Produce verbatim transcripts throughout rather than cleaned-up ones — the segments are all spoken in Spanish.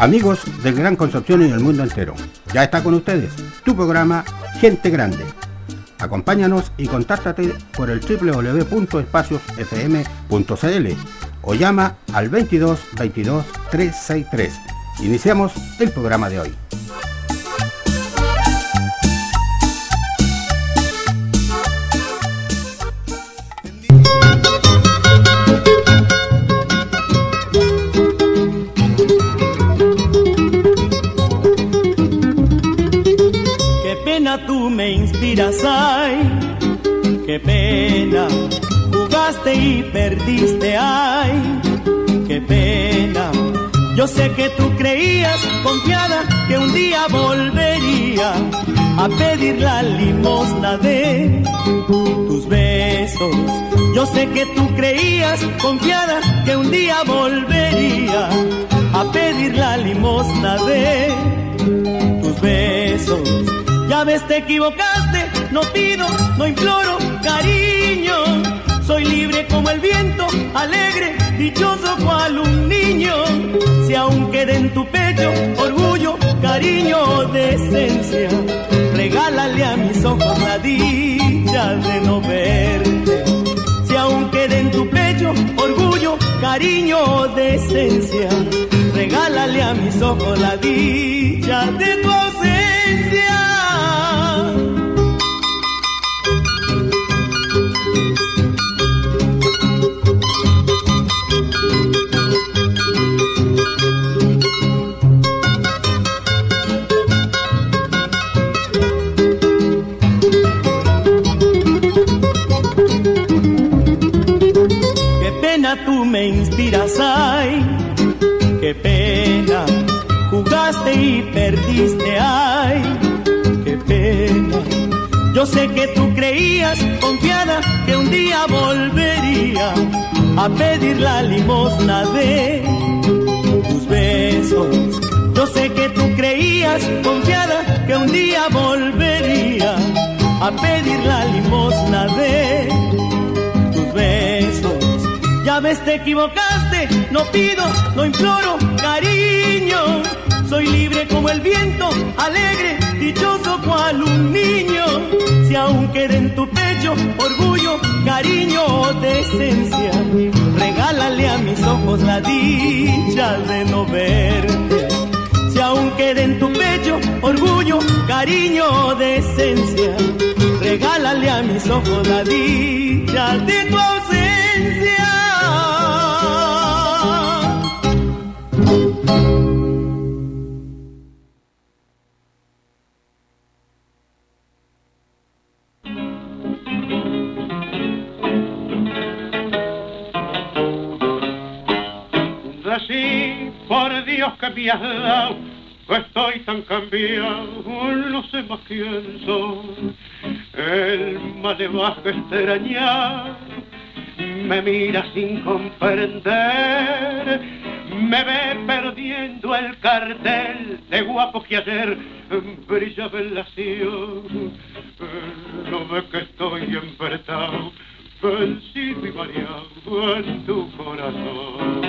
Amigos del Gran Concepción y del mundo entero, ya está con ustedes tu programa Gente Grande. Acompáñanos y contáctate por el doble u doble u doble u punto espacios f m punto c l o llama al veintidós veintidós trescientos sesenta y tres. Iniciamos el programa de hoy. Tú me inspiras, ay, qué pena, jugaste y perdiste, ay, qué pena. Yo sé que tú creías, confiada, que un día volvería a pedir la limosna de tus besos. Yo sé que tú creías, confiada, que un día volvería a pedir la limosna de tus besos. Ya ves, te equivocaste, no pido, no imploro cariño. Soy libre como el viento, alegre, dichoso cual un niño. Si aún queda en tu pecho orgullo, cariño, decencia, regálale a mis ojos la dicha de no verte. Si aún queda en tu pecho orgullo, cariño, decencia, regálale a mis ojos la dicha de tu ausencia. Tú me inspiras, ay, qué pena, jugaste y perdiste, ay, qué pena. Yo sé que tú creías, confiada, que un día volvería a pedir la limosna de tus besos. Yo sé que tú creías, confiada, que un día volvería a pedir la limosna de tus besos. Ya ves, te equivocaste, no pido, no imploro cariño. Soy libre como el viento, alegre, dichoso cual un niño. Si aún queda en tu pecho orgullo, cariño, decencia, regálale a mis ojos la dicha de no verte. Si aún queda en tu pecho orgullo, cariño, decencia, regálale a mis ojos la dicha de tu ausencia. Así, por Dios que me has dado, estoy tan cambiado, no sé más quién soy. El malevaje extrañar me mira sin comprender, me ve perdiendo el cartel de guapo que ayer brillaba en la ciudad. No ve que estoy envertado, vencido y mareado en tu corazón.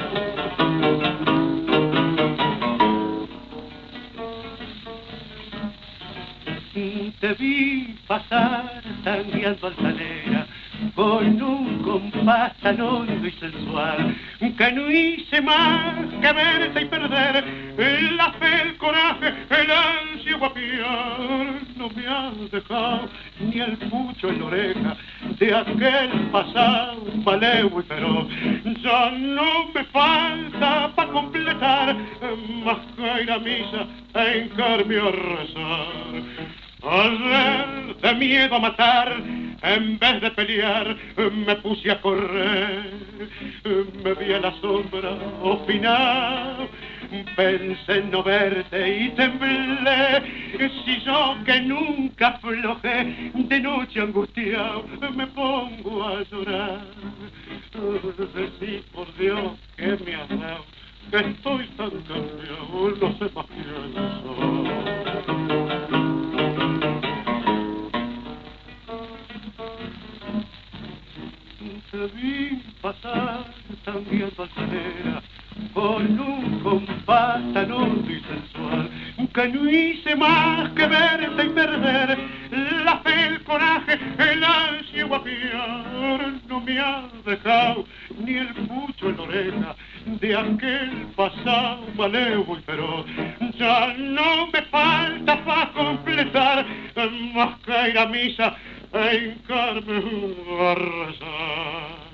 Te vi pasar tangueando altanera con un compás tan hondo y sensual que no hice más que verte y perder la fe, el coraje, el ansia guapiar. No me has dejado ni el pucho en la oreja de aquel pasado malevo y feroz. Ya no me falta para completar más que ir a misa e hincarme a rezar. Ayer, de miedo a matar, en vez de pelear, me puse a correr. Me vi a la sombra opinado, pensé en no verte y temblé. Si yo que nunca aflojé, de noche angustiado, me pongo a llorar. Decí por Dios que me has dado, que estoy tan cambiado, no sé más quién soy. Te vi pasar también altanera con un compás tan hondo y sensual, que no hice más que verte y perder la fe, el coraje, el ansia guapiar. No me ha dejado ni el pucho en la oreja de aquel pasado malevo y feroz. Ya no me falta para completar más que ir a misa e hincarme a rezar.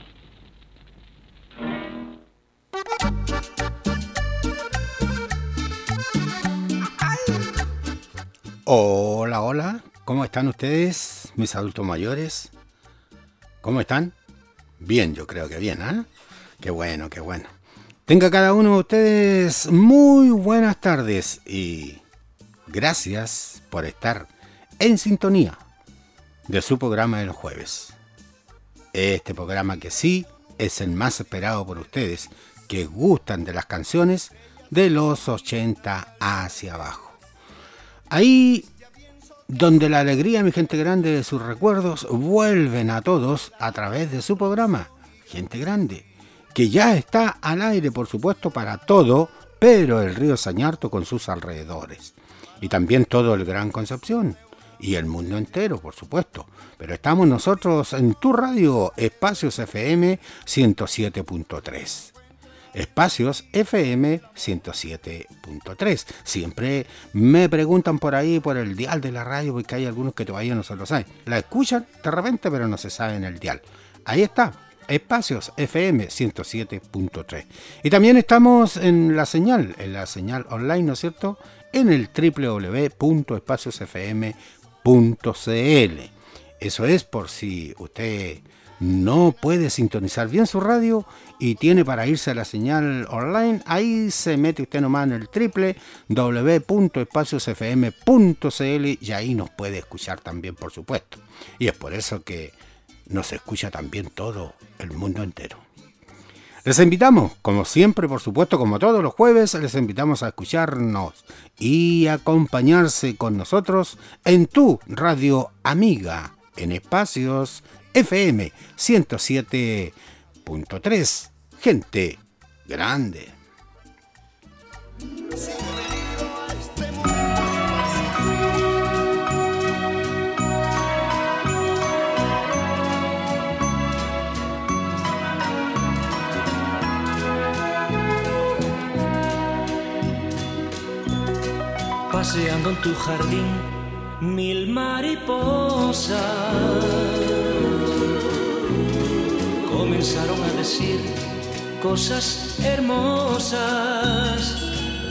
Hola, hola, ¿cómo están ustedes, mis adultos mayores? ¿Cómo están? Bien, yo creo que bien, ¿eh? Qué bueno, qué bueno. Tenga cada uno de ustedes muy buenas tardes y gracias por estar en sintonía de su programa de los jueves. Este programa que sí es el más esperado por ustedes, que gustan de las canciones de los ochenta hacia abajo. Ahí donde la alegría, mi gente grande, de sus recuerdos vuelven a todos a través de su programa, Gente Grande, que ya está al aire, por supuesto, para todo, pero el río Sañarto con sus alrededores. Y también todo el Gran Concepción y el mundo entero, por supuesto. Pero estamos nosotros en tu radio, Espacios F M ciento siete punto tres. Espacios F M ciento siete punto tres. Siempre me preguntan por ahí, por el dial de la radio, porque hay algunos que todavía no se lo saben. La escuchan de repente, pero no se saben el dial. Ahí está, Espacios F M ciento siete punto tres. Y también estamos en la señal, en la señal online, ¿no es cierto? En el doble u doble u doble u punto espacios f m punto c l. Eso es por si usted no puede sintonizar bien su radio y tiene para irse a la señal online. Ahí se mete usted nomás en el doble u doble u doble u punto espacios f m punto c l y ahí nos puede escuchar también, por supuesto. Y es por eso que nos escucha también todo el mundo entero. Les invitamos, como siempre, por supuesto, como todos los jueves, les invitamos a escucharnos y acompañarse con nosotros en tu radio amiga, en Espacios F M ciento siete punto tres. Gente Grande. Paseando en tu jardín, mil mariposas comenzaron a decir cosas hermosas.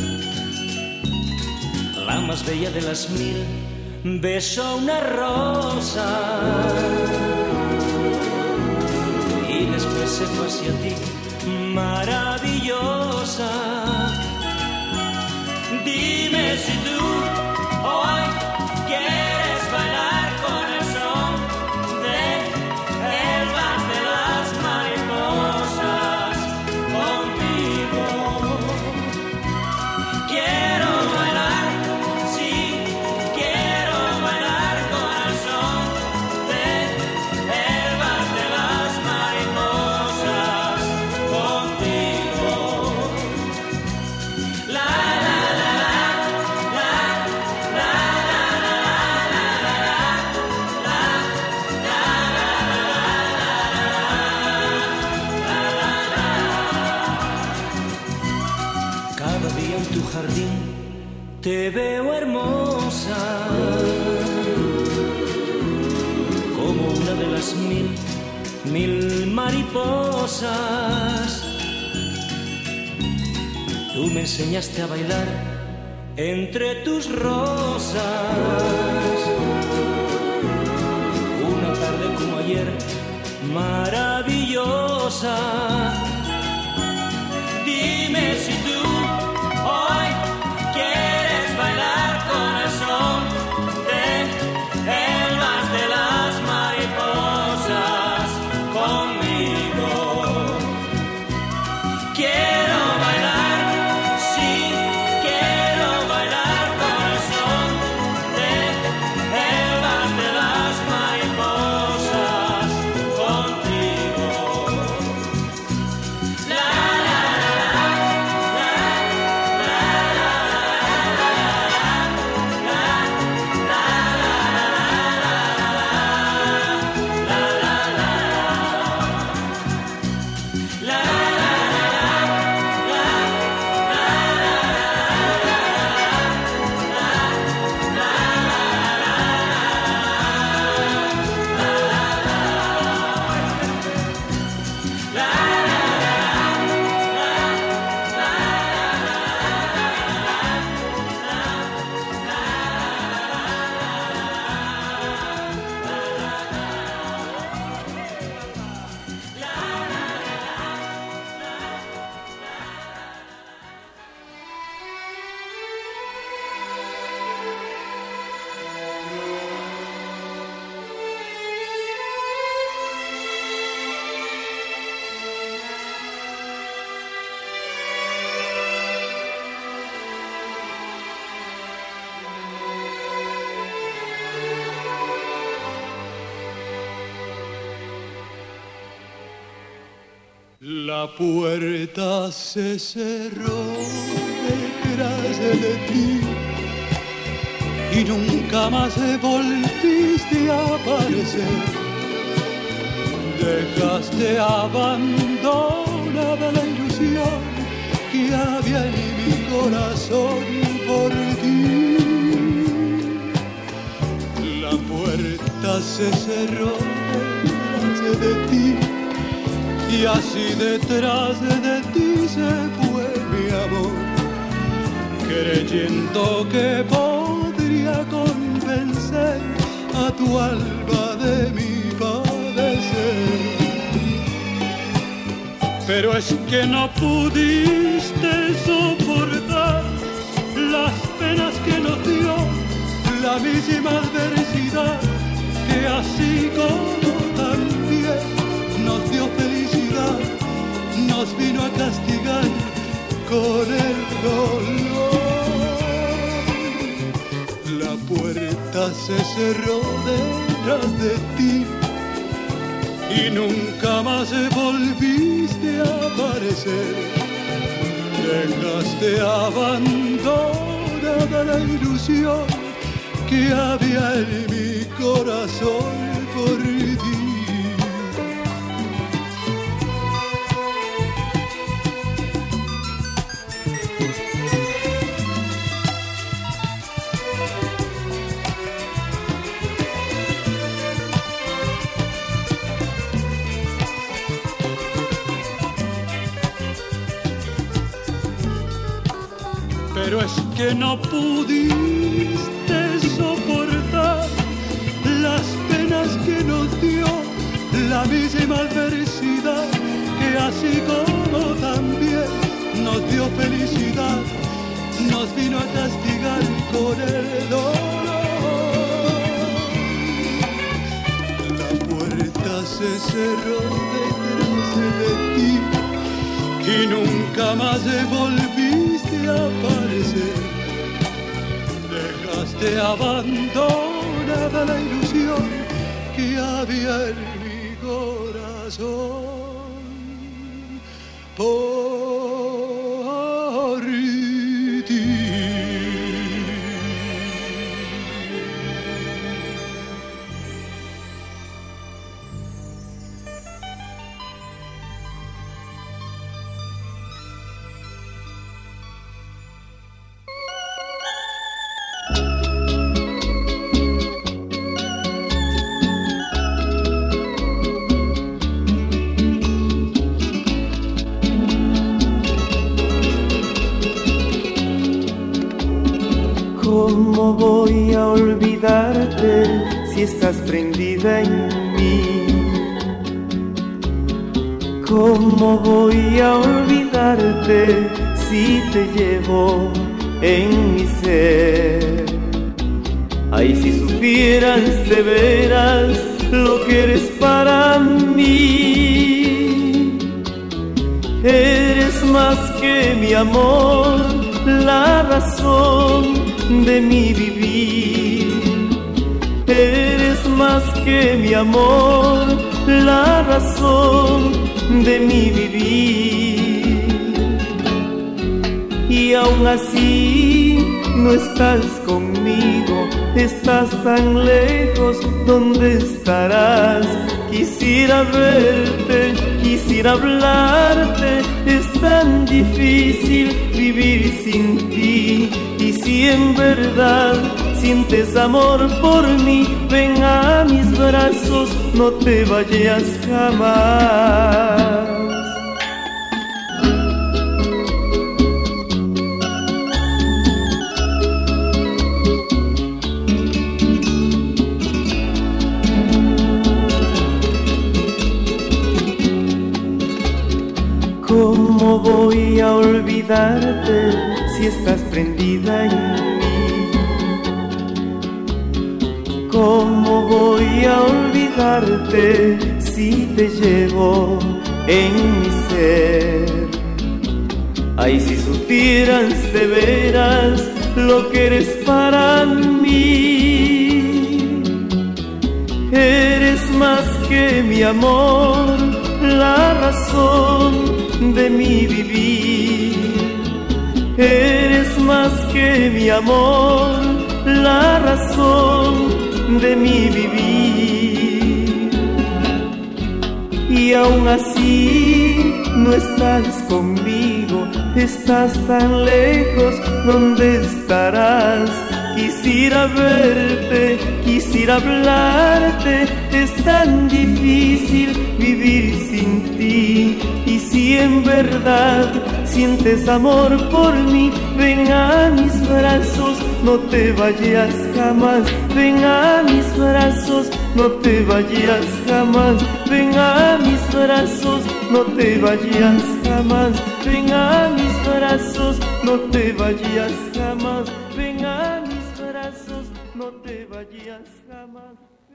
La más bella de las mil besó una rosa y después se fue hacia ti, maravillosa. Dime si tú hoy quieres bailar con el son de el vals de las mariposas conmigo. Quiero bailar, sí, quiero bailar con el son de el vals de las mariposas contigo. La te veo hermosa, como una de las mil, mil mariposas. Tú me enseñaste a bailar entre tus rosas. Una tarde como ayer, maravillosa. Dime si tú hoy quieres bailar con el son de el vals de las mariposas conmigo. Quiero bailar, sí, quiero bailar con el son de el vals de las mariposas contigo. La puerta se cerró detrás de ti y nunca más volviste a aparecer. Dejaste abandonada la ilusión que había en mi corazón por ti. La puerta se cerró detrás de ti y así detrás de ti se fue mi amor, creyendo que podría convencer a tu alma de mi padecer. Pero es que no pudiste soportar las penas que nos dio la misma adversidad, que así como también nos dio felicidad, nos vino a castigar con el dolor. La puerta se cerró detrás de ti y nunca más volviste a aparecer. Dejaste abandonada la ilusión que había en mi corazón por ti. Pero es que no pudiste soportar las penas que nos dio la misma adversidad, que así como también nos dio felicidad, nos vino a castigar con el dolor. La puerta se cerró detrás de ti y nunca más volviste a aparecer. Dejaste abandonada la ilusión que había en mi corazón por ti. ¿Cómo voy a olvidarte si estás prendida en mí? ¿Cómo voy a olvidarte si te llevo en mi ser? Ay, si supieras de veras lo que eres para mí. Eres más que mi amor, la razón de mi vivir. Eres más que mi amor, la razón de mi vivir. Y aún así no estás conmigo, estás tan lejos, ¿dónde estarás? Quisiera verte, quisiera hablarte, es tan difícil vivir sin ti. Y si en verdad sientes amor por mí, ven a mis brazos, no te vayas jamás. ¿Cómo voy a olvidarte si estás prendida en mí? ¿Cómo voy a olvidarte si te llevo en mi ser? Ay, si supieras de veras lo que eres para mí. Eres más que mi amor, la razón de mi vivir. Eres más que mi amor, la razón de mi vivir. Y aún así no estás conmigo, estás tan lejos, ¿dónde estarás? Quisiera verte, quisiera hablarte, es tan difícil vivir sin ti. Y si en verdad sientes amor por mí, ven a mis brazos, no te vayas jamás. Ven a mis brazos, no te vayas jamás. Ven a mis brazos, no te vayas jamás. Ven a mis brazos, no te vayas jamás. Ven a mis brazos, no te vayas jamás.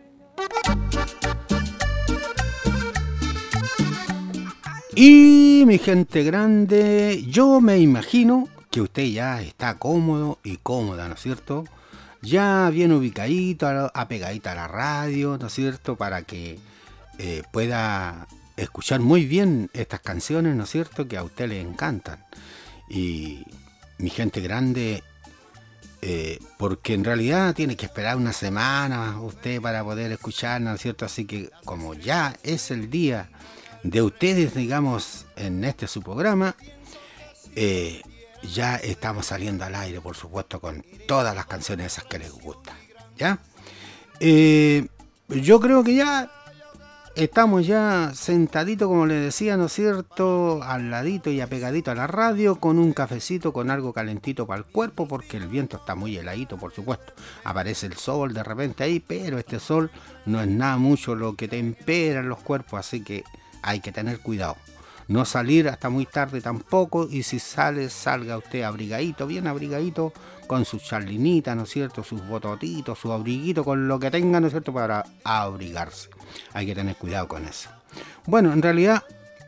Y mi gente grande, yo me imagino que usted ya está cómodo y cómoda, ¿no es cierto? Ya bien ubicadito, apegadito a la radio, ¿no es cierto? Para que eh, pueda escuchar muy bien estas canciones, ¿no es cierto? Que a usted le encantan. Y mi gente grande, eh, porque en realidad tiene que esperar una semana usted para poder escuchar, ¿no es cierto? Así que como ya es el día de ustedes, digamos, en este su programa, eh, ya estamos saliendo al aire, por supuesto, con todas las canciones esas que les gustan, ¿ya? Eh, yo creo que ya estamos ya sentaditos, como les decía, ¿no es cierto?, al ladito y apegadito a la radio, con un cafecito, con algo calentito para el cuerpo, porque el viento está muy heladito, por supuesto. Aparece el sol de repente ahí, pero este sol no es nada mucho lo que tempera los cuerpos, así que hay que tener cuidado. No salir hasta muy tarde tampoco, y si sale, salga usted abrigadito, bien abrigadito, con su charlinita, ¿no es cierto?, sus bototitos, su abriguito, con lo que tenga, ¿no es cierto?, para abrigarse. Hay que tener cuidado con eso. Bueno, en realidad,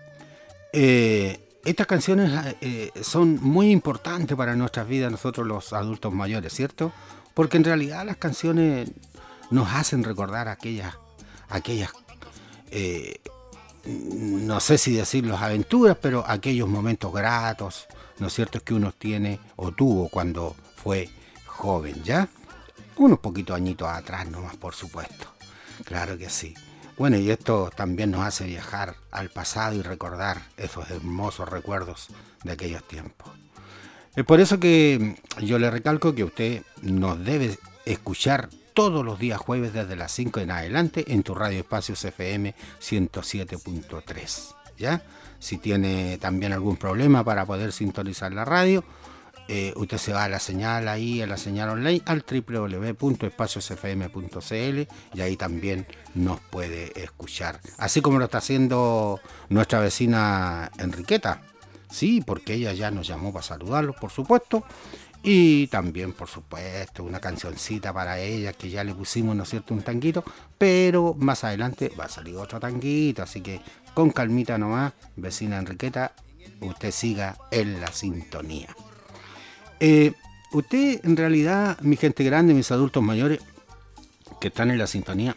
eh, estas canciones eh, son muy importantes para nuestras vidas, nosotros los adultos mayores, ¿cierto? Porque en realidad las canciones nos hacen recordar aquellas, aquellas eh, no sé si decir las aventuras, pero aquellos momentos gratos, ¿no es cierto?, que uno tiene o tuvo cuando fue joven, ¿ya? Unos poquitos añitos atrás nomás, por supuesto. Claro que sí. Bueno, y esto también nos hace viajar al pasado y recordar esos hermosos recuerdos de aquellos tiempos. Es por eso que yo le recalco que usted nos debe escuchar todos los días jueves desde las cinco en adelante en tu Radio Espacios F M ciento siete punto tres, ¿ya? Si tiene también algún problema para poder sintonizar la radio, eh, usted se va a la señal ahí, a la señal online, al doble u doble u doble u punto espacios f m punto c l, y ahí también nos puede escuchar. Así como lo está haciendo nuestra vecina Enriqueta, sí, porque ella ya nos llamó para saludarlos, por supuesto. Y también, por supuesto, una cancioncita para ella, que ya le pusimos, ¿no es cierto?, un tanguito, pero más adelante va a salir otro tanguito, así que con calmita nomás, vecina Enriqueta, usted siga en la sintonía. Eh, usted, en realidad, mi gente grande, mis adultos mayores que están en la sintonía,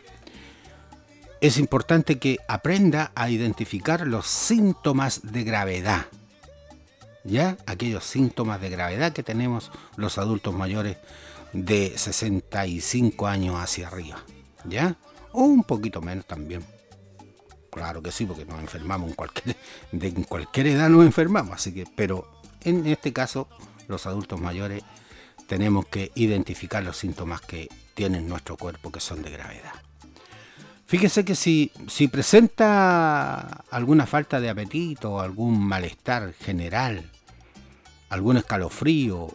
es importante que aprenda a identificar los síntomas de gravedad. ¿Ya? Aquellos síntomas de gravedad que tenemos los adultos mayores de sesenta y cinco años hacia arriba, ¿ya? O un poquito menos también. Claro que sí, porque nos enfermamos en cualquier, de en cualquier edad nos enfermamos, así que, pero en este caso, los adultos mayores tenemos que identificar los síntomas que tiene nuestro cuerpo que son de gravedad. Fíjese que si, si presenta alguna falta de apetito o algún malestar general, algún escalofrío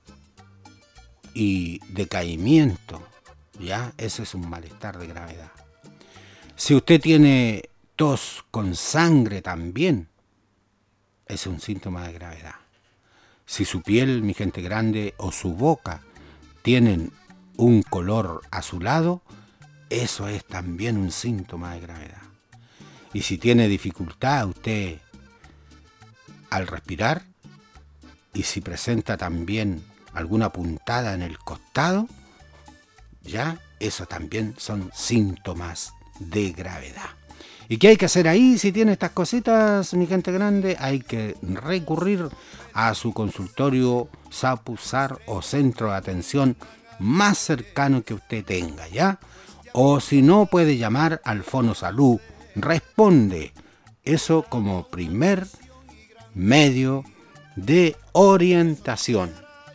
y decaimiento, ya, ese es un malestar de gravedad. Si usted tiene tos con sangre también, es un síntoma de gravedad. Si su piel, mi gente grande, o su boca tienen un color azulado, eso es también un síntoma de gravedad. Y si tiene dificultad usted al respirar, y si presenta también alguna puntada en el costado, ya, eso también son síntomas de gravedad. ¿Y qué hay que hacer ahí si tiene estas cositas, mi gente grande? Hay que recurrir a su consultorio, SAPU-SAR o centro de atención más cercano que usted tenga, ¿ya? O si no, puede llamar al Fono Salud. Responde. Eso como primer medio de orientación.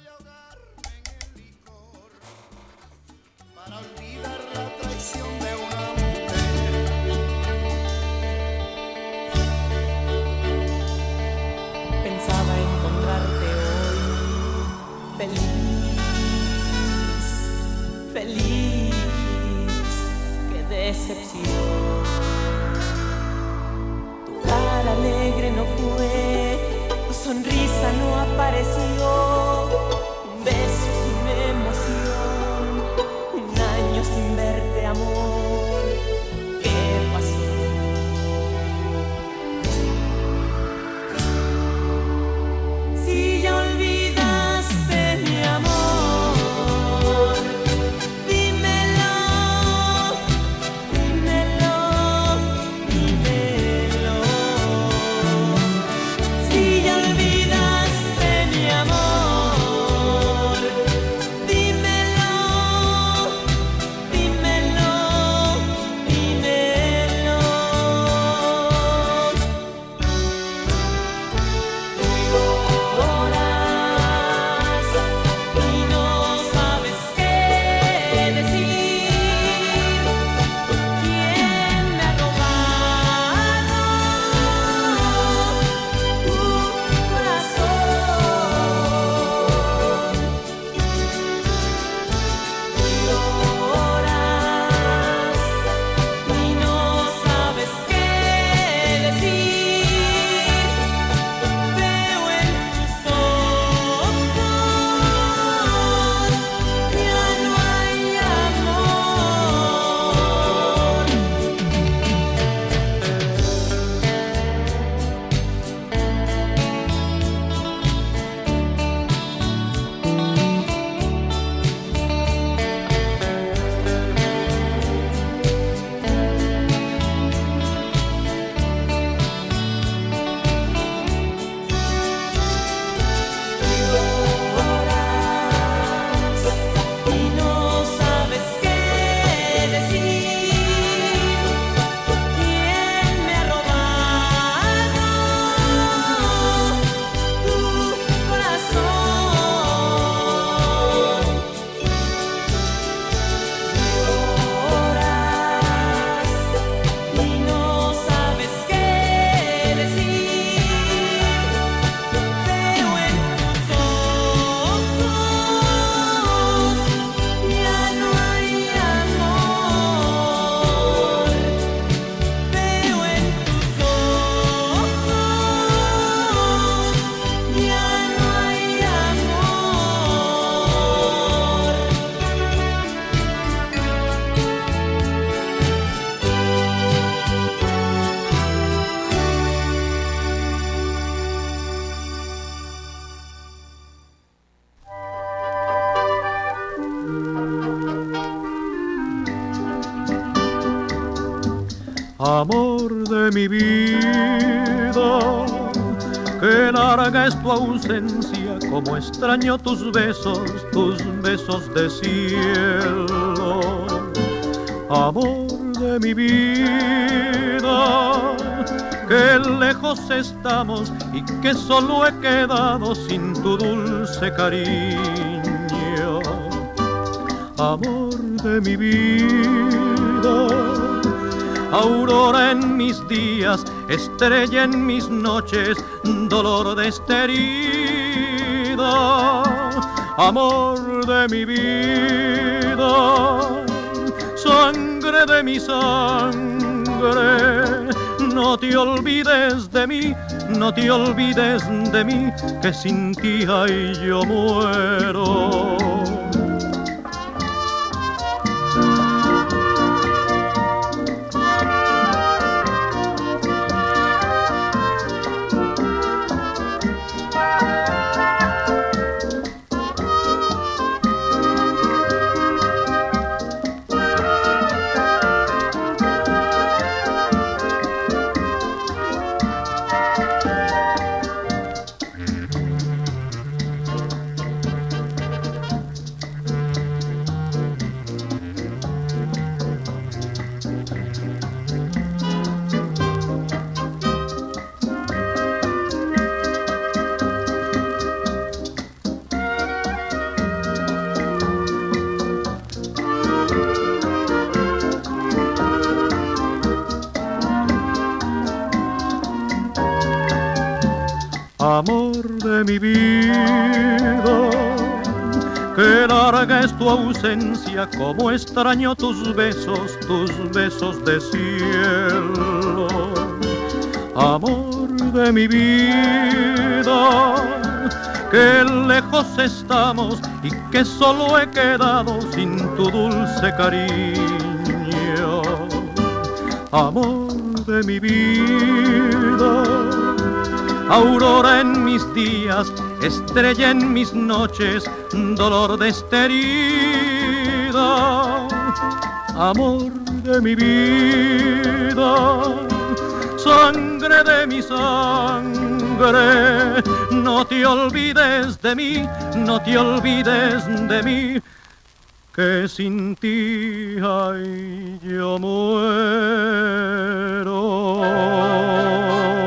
Feliz, qué decepción. Tu cara alegre no fue, tu sonrisa no apareció. Un beso sin emoción, un año sin verte, amor. ¿Qué pasó? Si ya olvidaste mi amor, amor de mi vida, qué larga es tu ausencia, como extraño tus besos, tus besos de cielo. Amor de mi vida, que lejos estamos y que solo he quedado sin tu dulce cariño. Amor de mi vida, aurora en mis días, estrella en mis noches, dolor de esta herida. Amor de mi vida, sangre de mi sangre, no te olvides de mí, no te olvides de mí, que sin ti ay yo muero. que larga es tu ausencia, como extraño tus besos, tus besos de cielo. Amor de mi vida, que lejos estamos y que solo he quedado sin tu dulce cariño. Amor de mi vida, aurora en mis días, estrella en mis noches, dolor de esta herida. Amor de mi vida, sangre de mi sangre, no te olvides de mí, no te olvides de mí, que sin ti, ay, yo muero.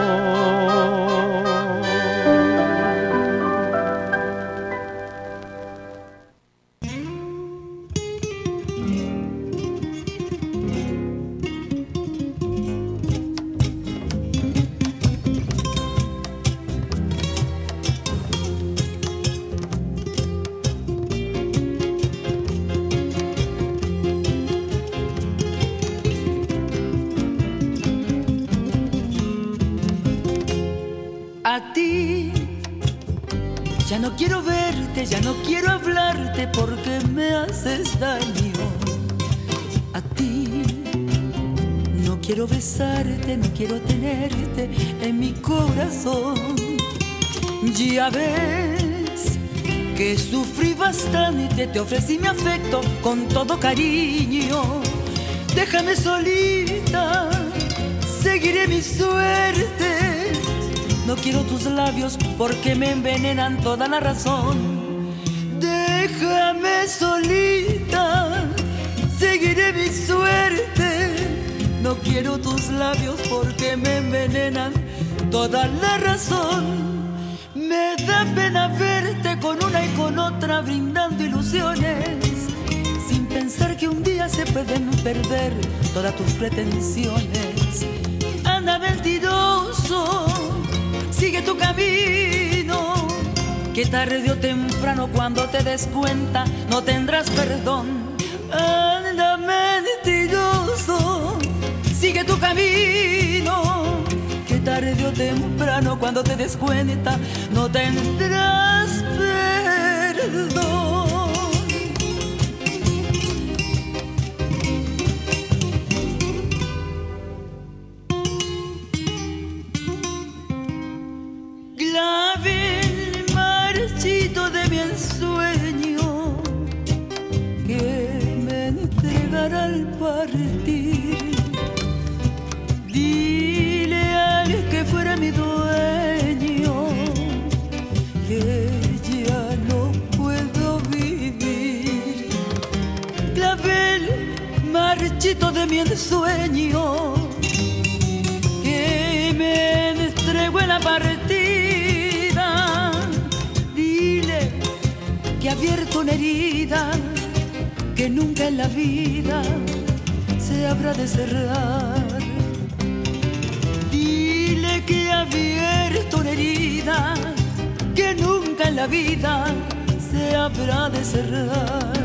A ti ya no quiero verte, ya no quiero hablarte porque me haces daño. A ti no quiero besarte, no quiero tenerte en mi corazón. Ya ves que sufrí bastante, te ofrecí mi afecto con todo cariño. Déjame solita, seguiré mi suerte. No quiero tus labios porque me envenenan toda la razón. Déjame solita, seguiré mi suerte. No quiero tus labios porque me envenenan toda la razón. Me da pena verte con una y con otra brindando ilusiones, sin pensar que un día se pueden perder todas tus pretensiones. Anda mentiroso, sigue tu camino, que tarde o temprano cuando te des cuenta no tendrás perdón. Anda mentiroso, sigue tu camino, que tarde o temprano cuando te des cuenta no tendrás perdón. De mi ensueño que me entregará al partir. Dile al que fuera mi dueño que ya no puedo vivir. Clavel marchito de mi ensueño que me entregó en la partida. Que ha abierto una herida que nunca en la vida se habrá de cerrar. Dile que ha abierto una herida que nunca en la vida se habrá de cerrar.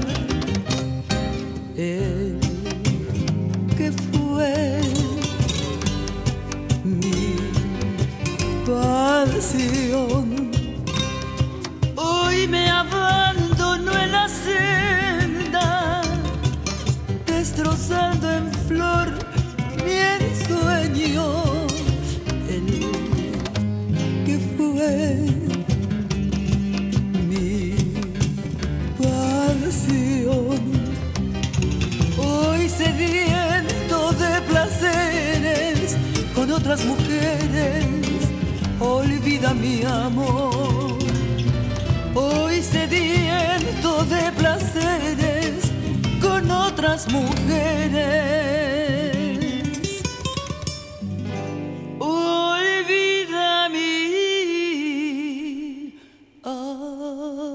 El que fue mi pasión hoy me abandonó en la senda, destrozando en flor mi ensueño. El que fue mi pasión, hoy sediento de placeres con otras mujeres, olvida mi amor. Hoy sediento de placeres con otras mujeres, olvida mi amor.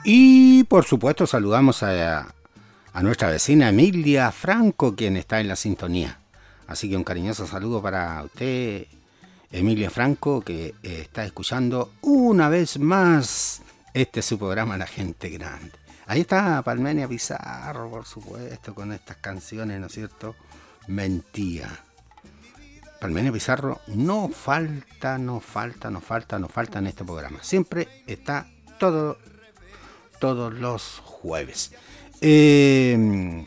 Y por supuesto saludamos a, a nuestra vecina Emilia Franco, quien está en la sintonía. Así que un cariñoso saludo para usted, Emilia Franco, que eh, está escuchando una vez más este su programa La Gente Grande. Ahí está Palmenia Pizarro, por supuesto, con estas canciones, ¿no es cierto? Mentía. Palmenia Pizarro no falta, no falta, no falta, no falta en este programa. Siempre está todo, todos los jueves. Eh,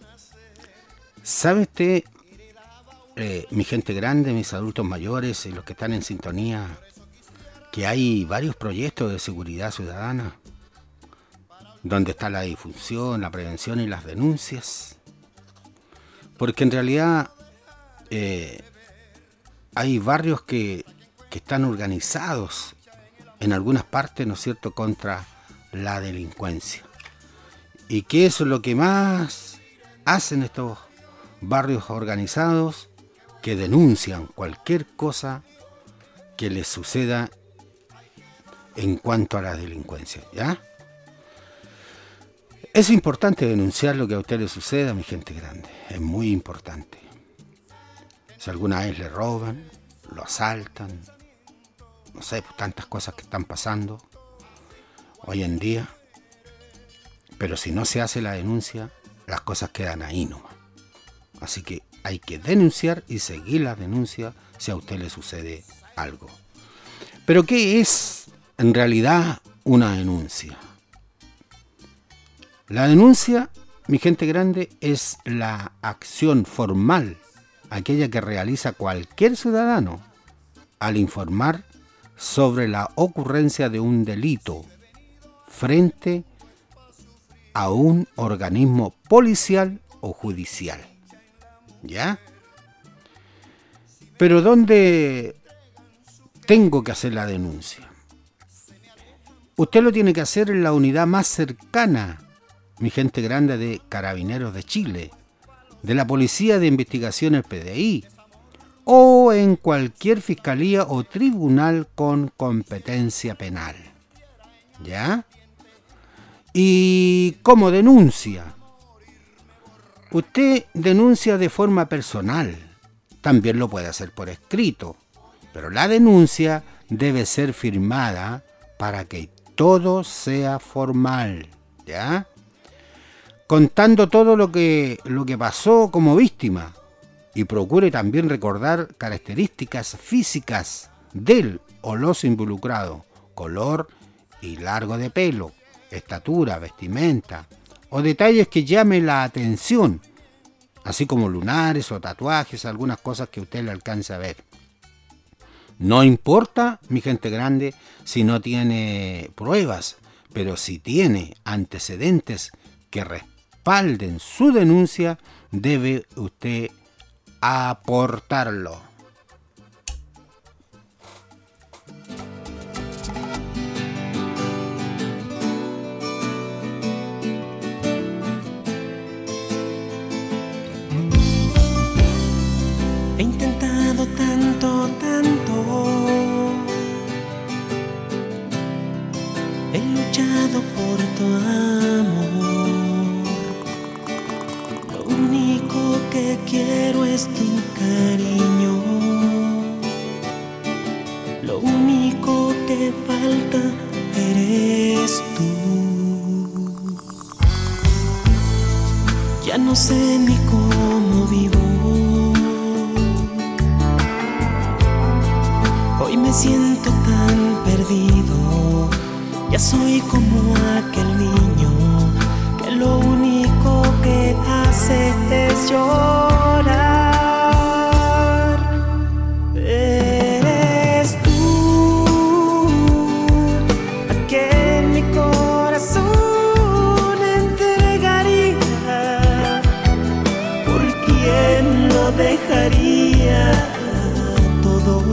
¿Sabe usted, eh, mi gente grande, mis adultos mayores y los que están en sintonía, que hay varios proyectos de seguridad ciudadana donde está la difusión, la prevención y las denuncias? Porque en realidad eh, hay barrios que, que están organizados en algunas partes, ¿no es cierto?, contra la delincuencia. ¿Y qué es lo que más hacen estos barrios organizados? Que denuncian cualquier cosa que les suceda en cuanto a la delincuencia, ¿ya? Es importante denunciar lo que a usted le suceda, mi gente grande. Es muy importante. Si alguna vez le roban, lo asaltan, no sé, pues tantas cosas que están pasando hoy en día. Pero si no se hace la denuncia, las cosas quedan ahí nomás. Así que hay que denunciar y seguir la denuncia si a usted le sucede algo. Pero ¿qué es en realidad una denuncia? La denuncia, mi gente grande, es la acción formal, aquella que realiza cualquier ciudadano al informar sobre la ocurrencia de un delito frente a un organismo policial o judicial. ¿Ya? Pero ¿dónde tengo que hacer la denuncia? Usted lo tiene que hacer en la unidad más cercana, mi gente grande, de Carabineros de Chile, de la Policía de Investigaciones P D I, o en cualquier fiscalía o tribunal con competencia penal. ¿Ya? Y como denuncia, usted denuncia de forma personal, también lo puede hacer por escrito, pero la denuncia debe ser firmada para que todo sea formal, ¿ya? Contando todo lo que, lo que pasó como víctima, y procure también recordar características físicas del o los involucrados, color y largo de pelo, estatura, vestimenta, o detalles que llamen la atención, así como lunares o tatuajes, algunas cosas que usted le alcance a ver. No importa, mi gente grande, si no tiene pruebas, pero si tiene antecedentes que respalden su denuncia, debe usted aportarlo. He intentado tanto, tanto. He luchado por tu amor. Lo único que quiero es tu cariño. Lo único que falta eres tú. Ya no sé ni cómo vivo. Hoy me siento tan perdido. Ya soy como aquel niño que lo único que hace es llorar. Eres tú a quien mi corazón entregaría. ¿Por quién lo dejaría todo?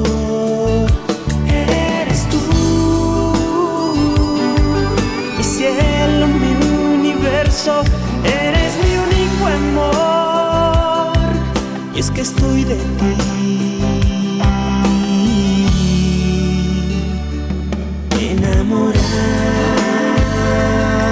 Eres mi único amor, y es que estoy de ti enamorado.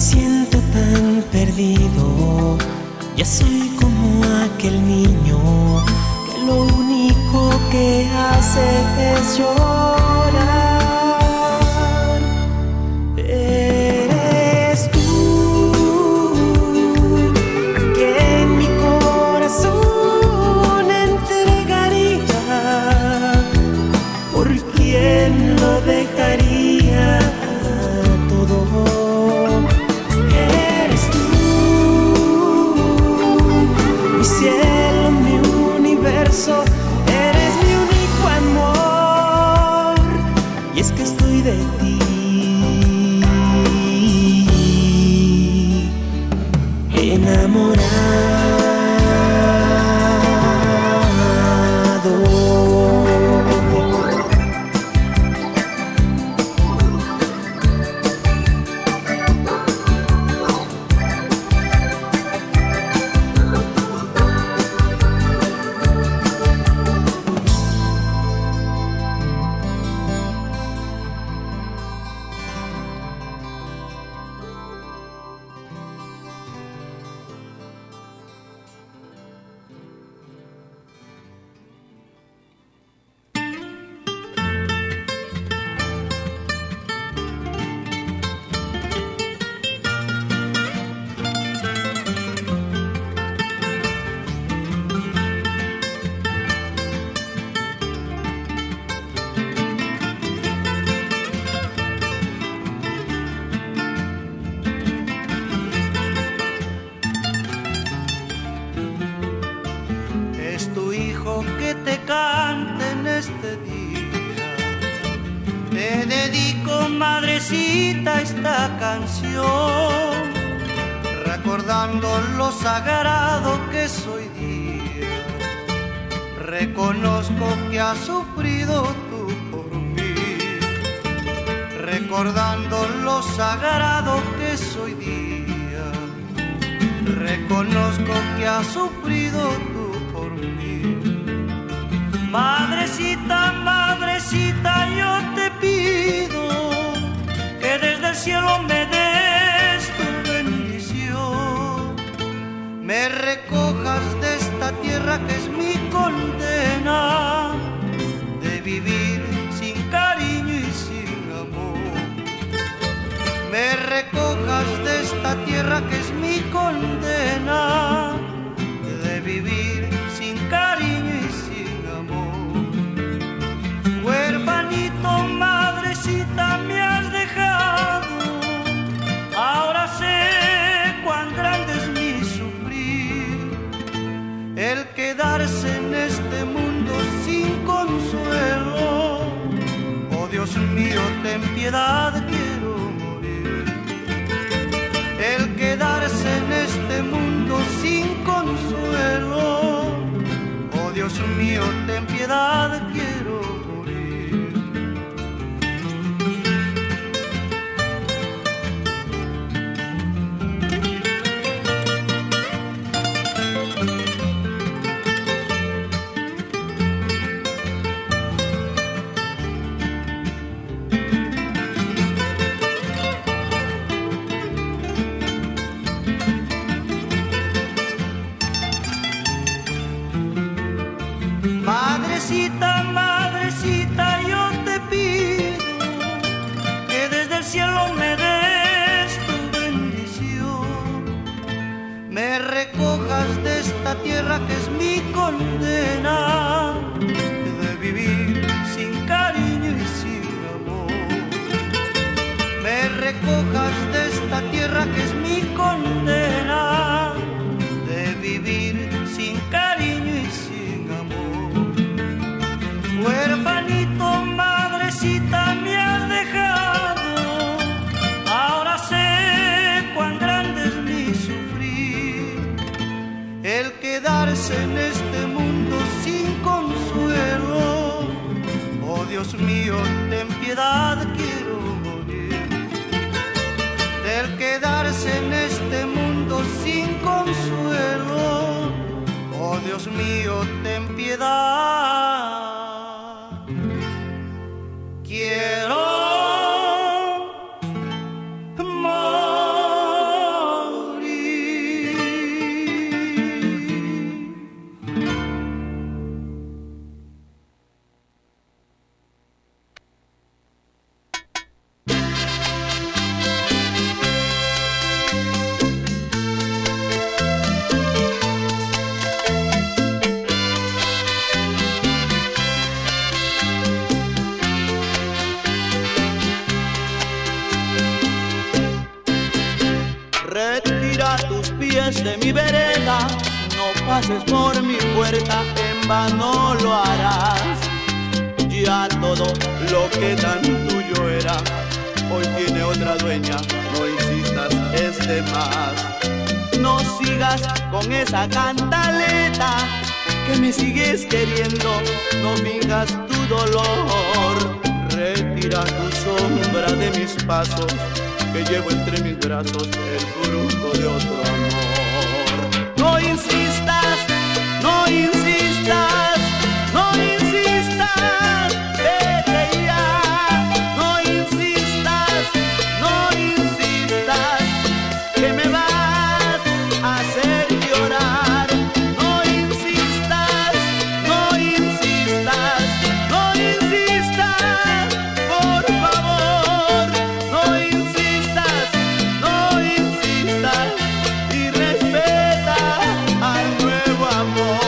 siento tan perdido. Ya soy como aquel niño que lo único que hace es llorar. Eres tú que en mi corazón entregaría. ¿Por quién lo dejaría todo? Mi cielo, mi universo, eres mi único amor. Y es que estoy de ti enamorado. Esta canción, recordando lo sagrado que soy día, reconozco que has sufrido tú por mí, recordando lo sagrado que soy día, reconozco que has sufrido tú por mí. Madrecita, madrecita, yo te pido que desde el cielo me des tu bendición, me recojas de esta tierra que es mi condena, de vivir sin cariño y sin amor. Me recojas de esta tierra que es mi condena, de vivir sin cariño y sin amor. Huerfanito, madrecita, me has dejado, ahora sé cuán grande es mi sufrir, el quedarse en este mundo sin consuelo. Oh Dios mío, ten piedad, quiero morir. El quedarse en este mundo sin consuelo. Oh Dios mío, ten piedad, quiero morir. Madrecita, madrecita, yo te pido que desde el cielo me des tu bendición, me recojas de esta tierra que es mi condena, de vivir sin cariño y sin amor. Me recojas de esta tierra que es mi condena, de vivir sin cariño y sin amor. Huerfanito, madrecita, me has dejado, ahora sé cuán grande es mi sufrir, el quedarse en este mundo sin consuelo. Oh Dios mío, ten piedad, quiero morir. El quedarse en este mundo sin consuelo. Oh Dios mío, ten piedad. Quiero morir. Retira tus pies de mi vereda, no pases por mi puerta, en vano lo harás. Ya todo lo que tan tuyo era, hoy tiene otra dueña, no insistas, es de más. No sigas con esa cantaleta, que me sigues queriendo, no finjas tu dolor. Retira tu sombra de mis pasos, que llevo entre mis brazos el fruto de otro amor. No insistas, no insistas, no insistas, vete ya. No insistas, no insistas, que me vas a hacer llorar. No insistas, no insistas, no insistas, por favor, no insistas, no insistas, y respeta al nuevo amor.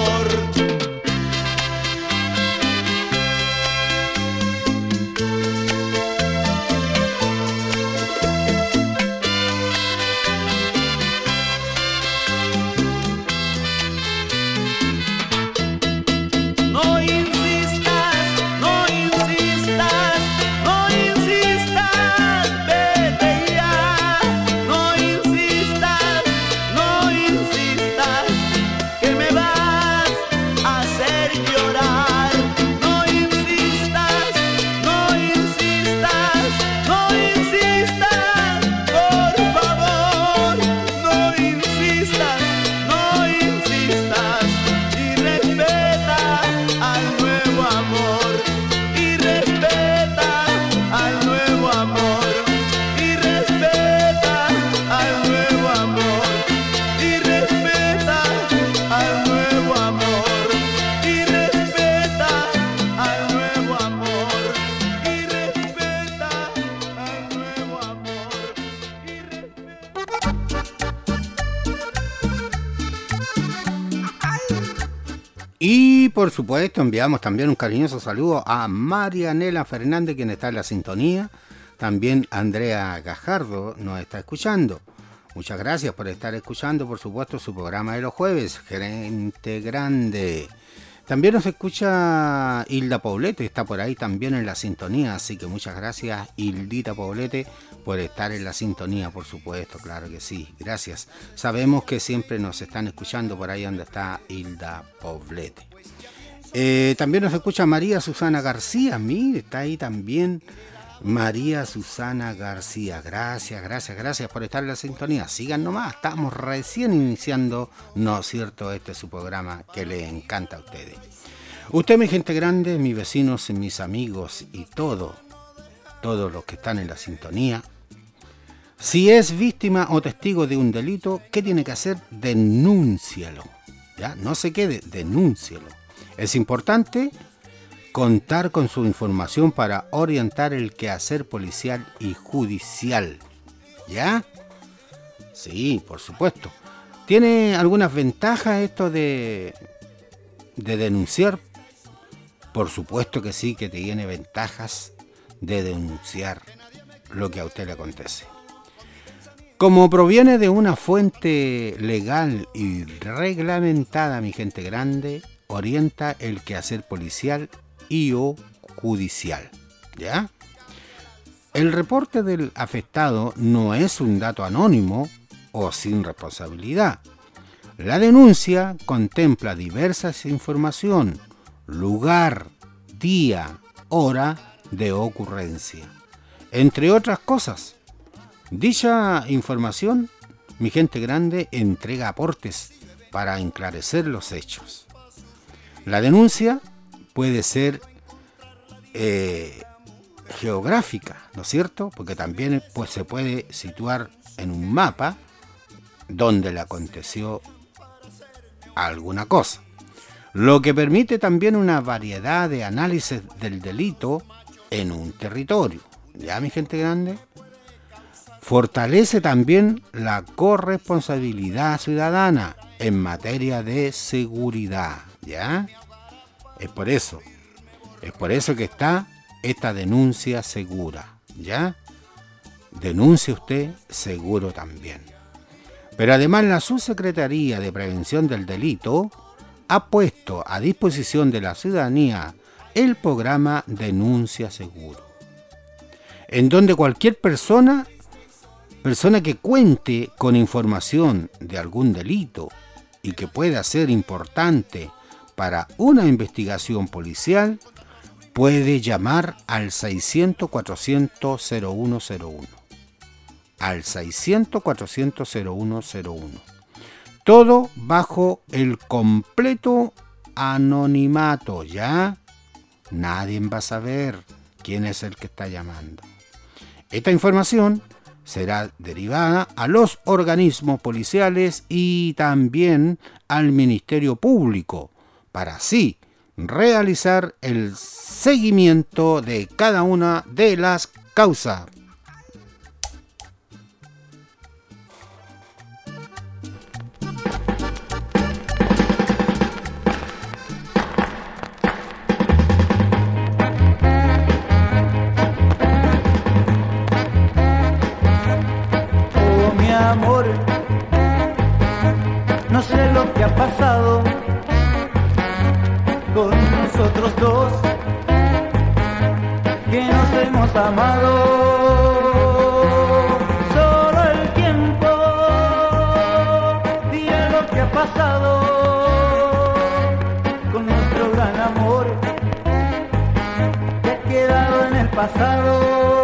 No insistas, no insistas, no insistas, vete ya. No insistas, no insistas, que me vas a hacer llorar. No insistas, no insistas, no insistas, por favor, no insistas, no insistas, y respeta al nuevo amor, y respeta al nuevo amor, y respeta al nuevo amor, y respeta al nuevo amor, y respeta al nuevo amor, y respeta al nuevo amor, y Y por supuesto enviamos también un cariñoso saludo a Marianela Fernández, quien está en la sintonía. También Andrea Gajardo nos está escuchando. Muchas gracias por estar escuchando, por supuesto, su programa de los jueves, Gente Grande. También nos escucha Hilda Poblete, está por ahí también en la sintonía, así que muchas gracias, Hildita Poblete, por estar en la sintonía, por supuesto, claro que sí, gracias. Sabemos que siempre nos están escuchando por ahí donde está Hilda Poblete. Eh, también nos escucha María Susana García, mire, está ahí también María Susana García. Gracias, gracias, gracias por estar en la sintonía. Sigan nomás, estamos recién iniciando, ¿no es cierto?, este es su programa que les encanta a ustedes. Usted, mi gente grande, mis vecinos, mis amigos y todo, todos los que están en la sintonía, si es víctima o testigo de un delito, ¿qué tiene que hacer? Denúncialo. ¿Ya? No se quede, denúncialo. Es importante contar con su información para orientar el quehacer policial y judicial. ¿Ya? Sí, por supuesto. ¿Tiene algunas ventajas esto de, de denunciar? Por supuesto que sí, que tiene ventajas de denunciar lo que a usted le acontece. Como proviene de una fuente legal y reglamentada, mi gente grande, orienta el quehacer policial y o judicial. ¿Ya? El reporte del afectado no es un dato anónimo o sin responsabilidad. La denuncia contempla diversas información, lugar, día, hora de ocurrencia, entre otras cosas. Dicha información, mi gente grande, entrega aportes para enclarecer los hechos. La denuncia puede ser eh, geográfica, ¿no es cierto? Porque también pues, se puede situar en un mapa donde le aconteció alguna cosa. Lo que permite también una variedad de análisis del delito en un territorio. ¿Ya, mi gente grande? Fortalece también la corresponsabilidad ciudadana en materia de seguridad. ¿Ya? Es por eso. Es por eso que está esta denuncia segura. ¿Ya? denuncie usted, seguro también. Pero además la Subsecretaría de Prevención del Delito ha puesto a disposición de la ciudadanía el programa Denuncia Seguro, en donde cualquier persona, persona que cuente con información de algún delito y que pueda ser importante para una investigación policial, puede llamar al seiscientos, cuatrocientos, cero uno cero uno. Al seiscientos, cuatrocientos, cero uno cero uno. Todo bajo el completo anonimato, ¿ya? Nadie va a saber quién es el que está llamando. Esta información será derivada a los organismos policiales y también al Ministerio Público, para así realizar el seguimiento de cada una de las causas. Oh, mi amor, no sé lo que ha pasado con nosotros dos, que nos hemos amado. Solo el tiempo dirá lo que ha pasado con nuestro gran amor, que ha quedado en el pasado.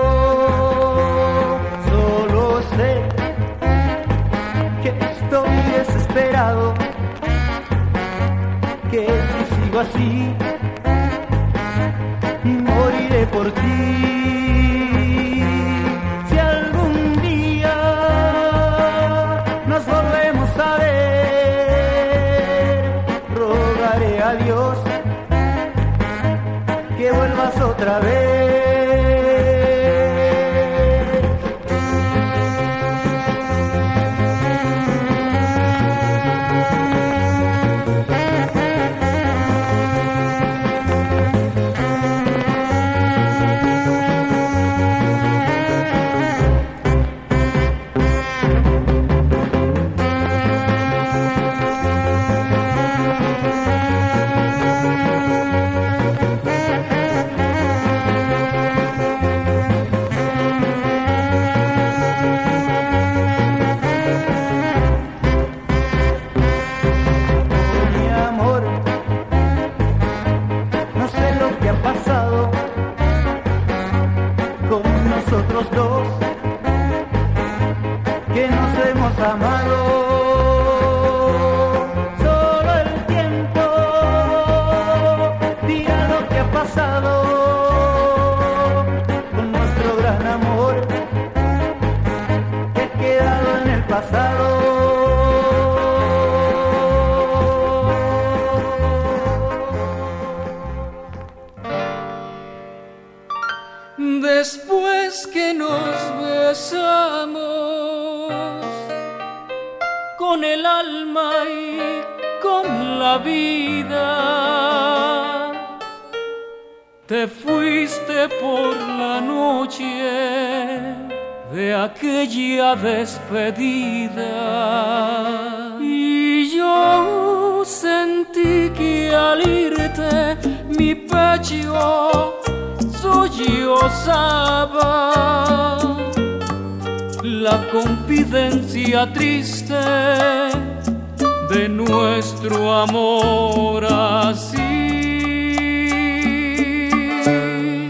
Solo sé que estoy desesperado, que si sigo así moriré por ti. Si algún día nos volvemos a ver, rogaré a Dios que vuelvas otra vez. Después que nos besamos con el alma y con la vida, te fuiste por la noche de aquella despedida, y yo sentí que al irte mi pecho sollozaba la confidencia triste de nuestro amor así.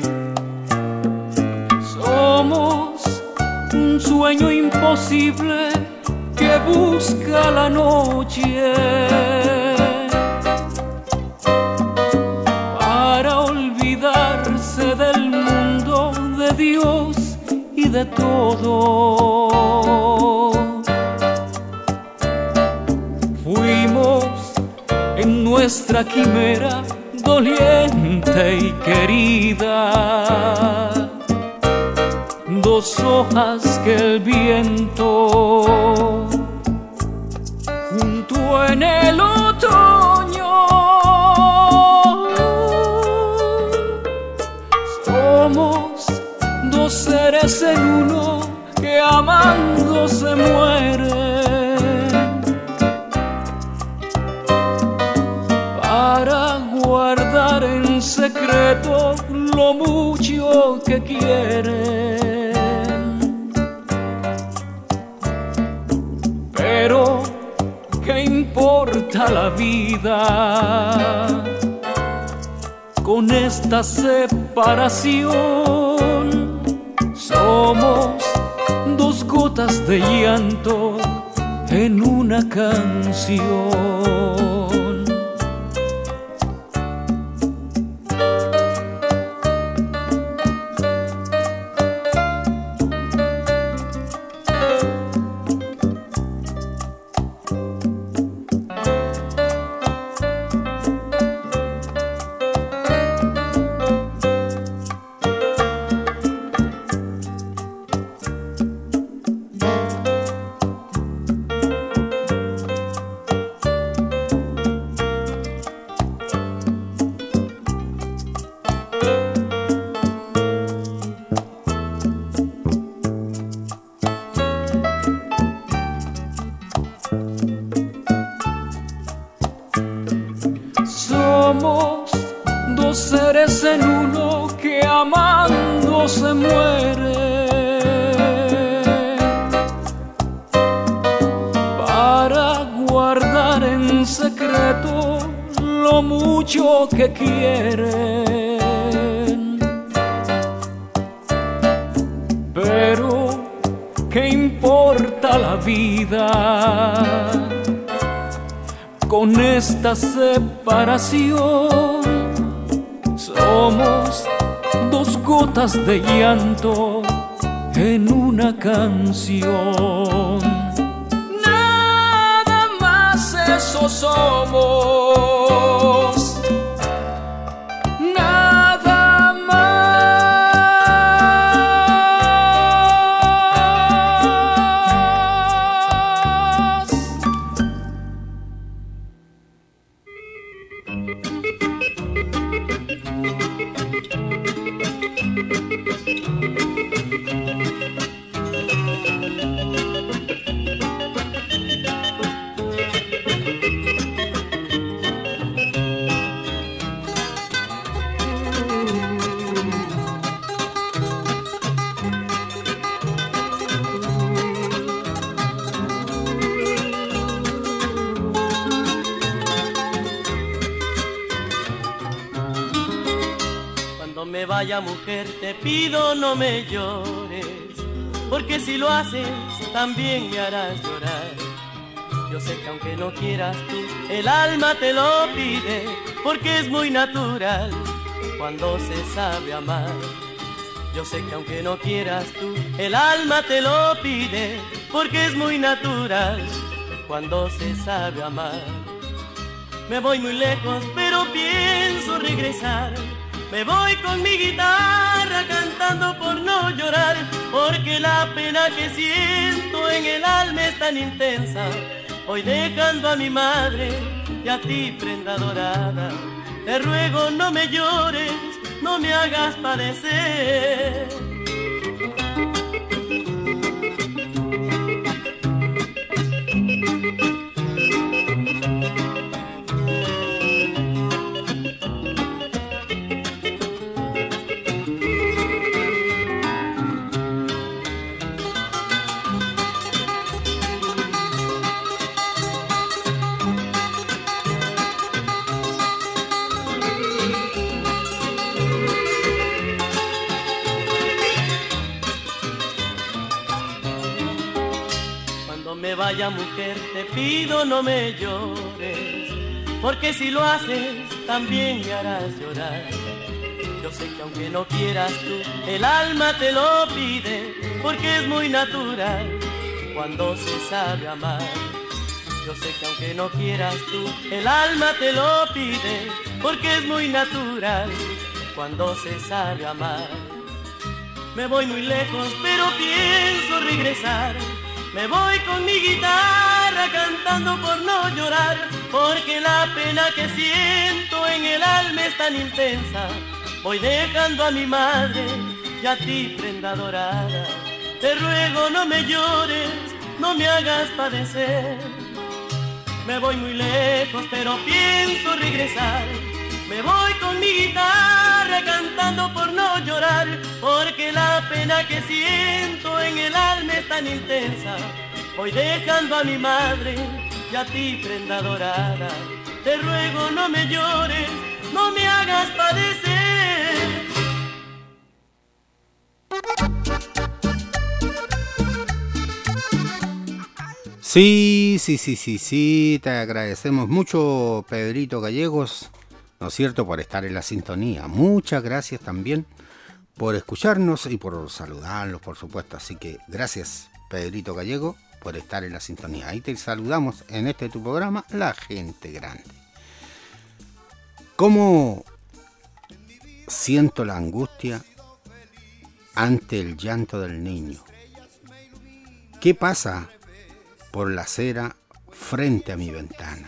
Somos un sueño imposible que busca la noche para olvidarse del mundo, de Dios y de todo. Fuimos en nuestra quimera doliente y querida, dos hojas que el viento juntó en el otoño. Somos dos seres en uno se mueren para guardar en secreto lo mucho que quieren. Pero ¿qué importa la vida con esta separación? Somos dos gotas de llanto en una canción. Somos dos seres en uno que amando se muere para guardar en secreto lo mucho que quieren. Pero ¿qué importa la vida con esta separación? Somos dos gotas de llanto en una canción. Nada más eso somos. Nada más. Me vaya, mujer, te pido no me llores, porque si lo haces también me harás llorar. Yo sé que aunque no quieras tú, el alma te lo pide, porque es muy natural cuando se sabe amar. Yo sé que aunque no quieras tú, el alma te lo pide, porque es muy natural cuando se sabe amar. Me voy muy lejos, pero pienso regresar. Me voy con mi guitarra cantando por no llorar, porque la pena que siento en el alma es tan intensa. Hoy dejando a mi madre y a ti, prenda dorada, te ruego no me llores, no me hagas padecer. Me vaya, mujer, te pido no me llores, porque si lo haces también me harás llorar. Yo sé que aunque no quieras tú, el alma te lo pide, porque es muy natural cuando se sabe amar. Yo sé que aunque no quieras tú, el alma te lo pide, porque es muy natural cuando se sabe amar. Me voy muy lejos, pero pienso regresar. Me voy con mi guitarra cantando por no llorar, porque la pena que siento en el alma es tan intensa. Voy dejando a mi madre y a ti, prenda dorada, te ruego no me llores, no me hagas padecer. Me voy muy lejos, pero pienso regresar. Me voy con mi guitarra cantando por no llorar, porque la pena que siento en el alma es tan intensa. Voy dejando a mi madre y a ti, prenda dorada. Te ruego no me llores, no me hagas padecer. Sí, sí, sí, sí, sí, te agradecemos mucho, Pedrito Gallegos, ¿no es cierto?, por estar en la sintonía. Muchas gracias también por escucharnos y por saludarlos, por supuesto. Así que gracias, Pedrito Gallego, por estar en la sintonía. Ahí te saludamos en este tu programa, La Gente Grande. ¿Cómo siento la angustia ante el llanto del niño? ¿Qué pasa por la acera frente a mi ventana?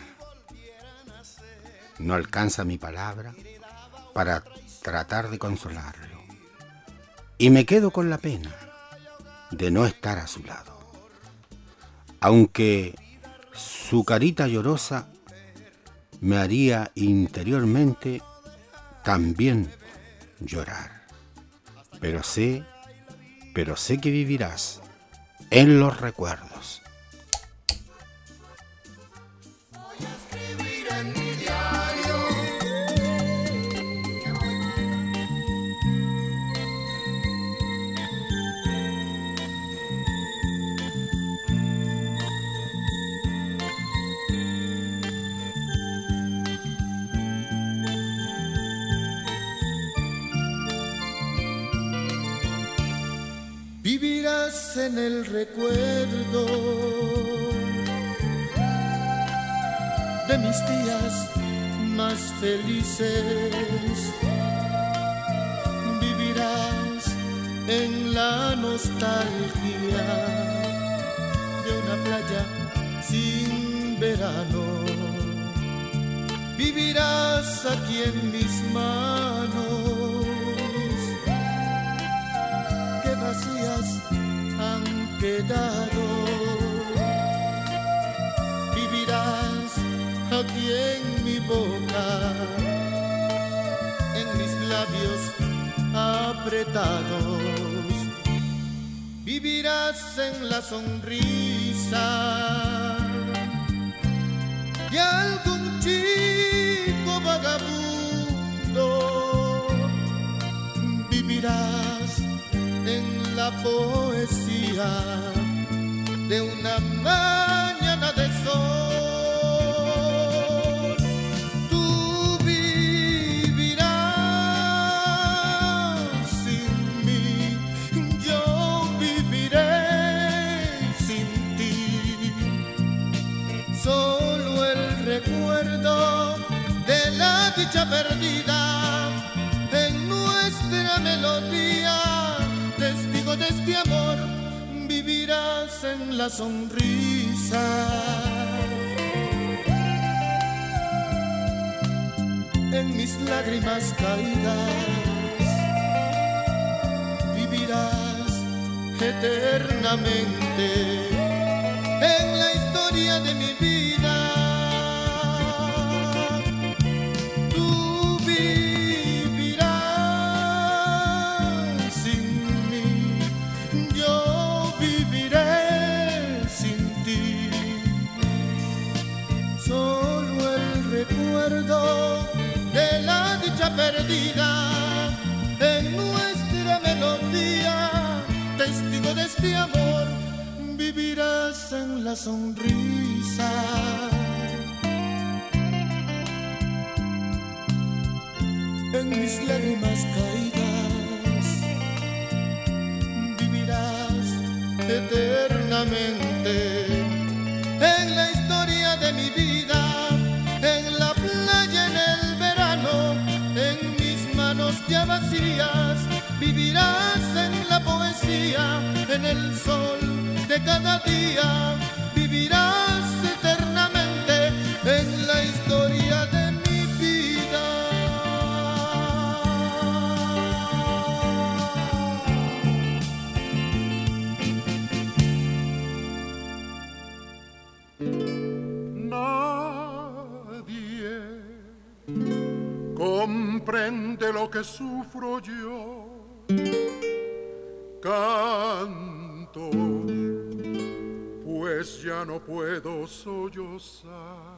No alcanza mi palabra para tratar de consolarlo, y me quedo con la pena de no estar a su lado, aunque su carita llorosa me haría interiormente también llorar. Pero sé, pero sé que vivirás en los recuerdos. Vivirás en el recuerdo de mis días más felices. Vivirás en la nostalgia de una playa sin verano. Vivirás aquí en mis manos que vacías han quedado. Vivirás aquí en mi boca, en mis labios apretados. Vivirás en la sonrisa de algún chico vagabundo. Vivirás en la poesía de una mañana de sol. Tú vivirás sin mí, yo viviré sin ti. Solo el recuerdo de la dicha perdida en nuestra melodía, testigo de este amor, vivirás en la sonrisa, en mis lágrimas caídas, vivirás eternamente en la historia de mi vida. Tú vivirás sin mí, yo viviré sin ti. Solo el recuerdo de la dicha perdida en nuestra melodía, testigo de este amor, vivirás en la sonrisa, en mis lágrimas caídas, vivirás eternamente en la historia de mi vida, en la playa en el verano, en mis manos ya vacías, vivirás en la poesía, en el sol de cada día, vivirás eternamente en la historia de mi vida. Nadie comprende lo que sufro yo. Canto, pues ya no puedo sollozar.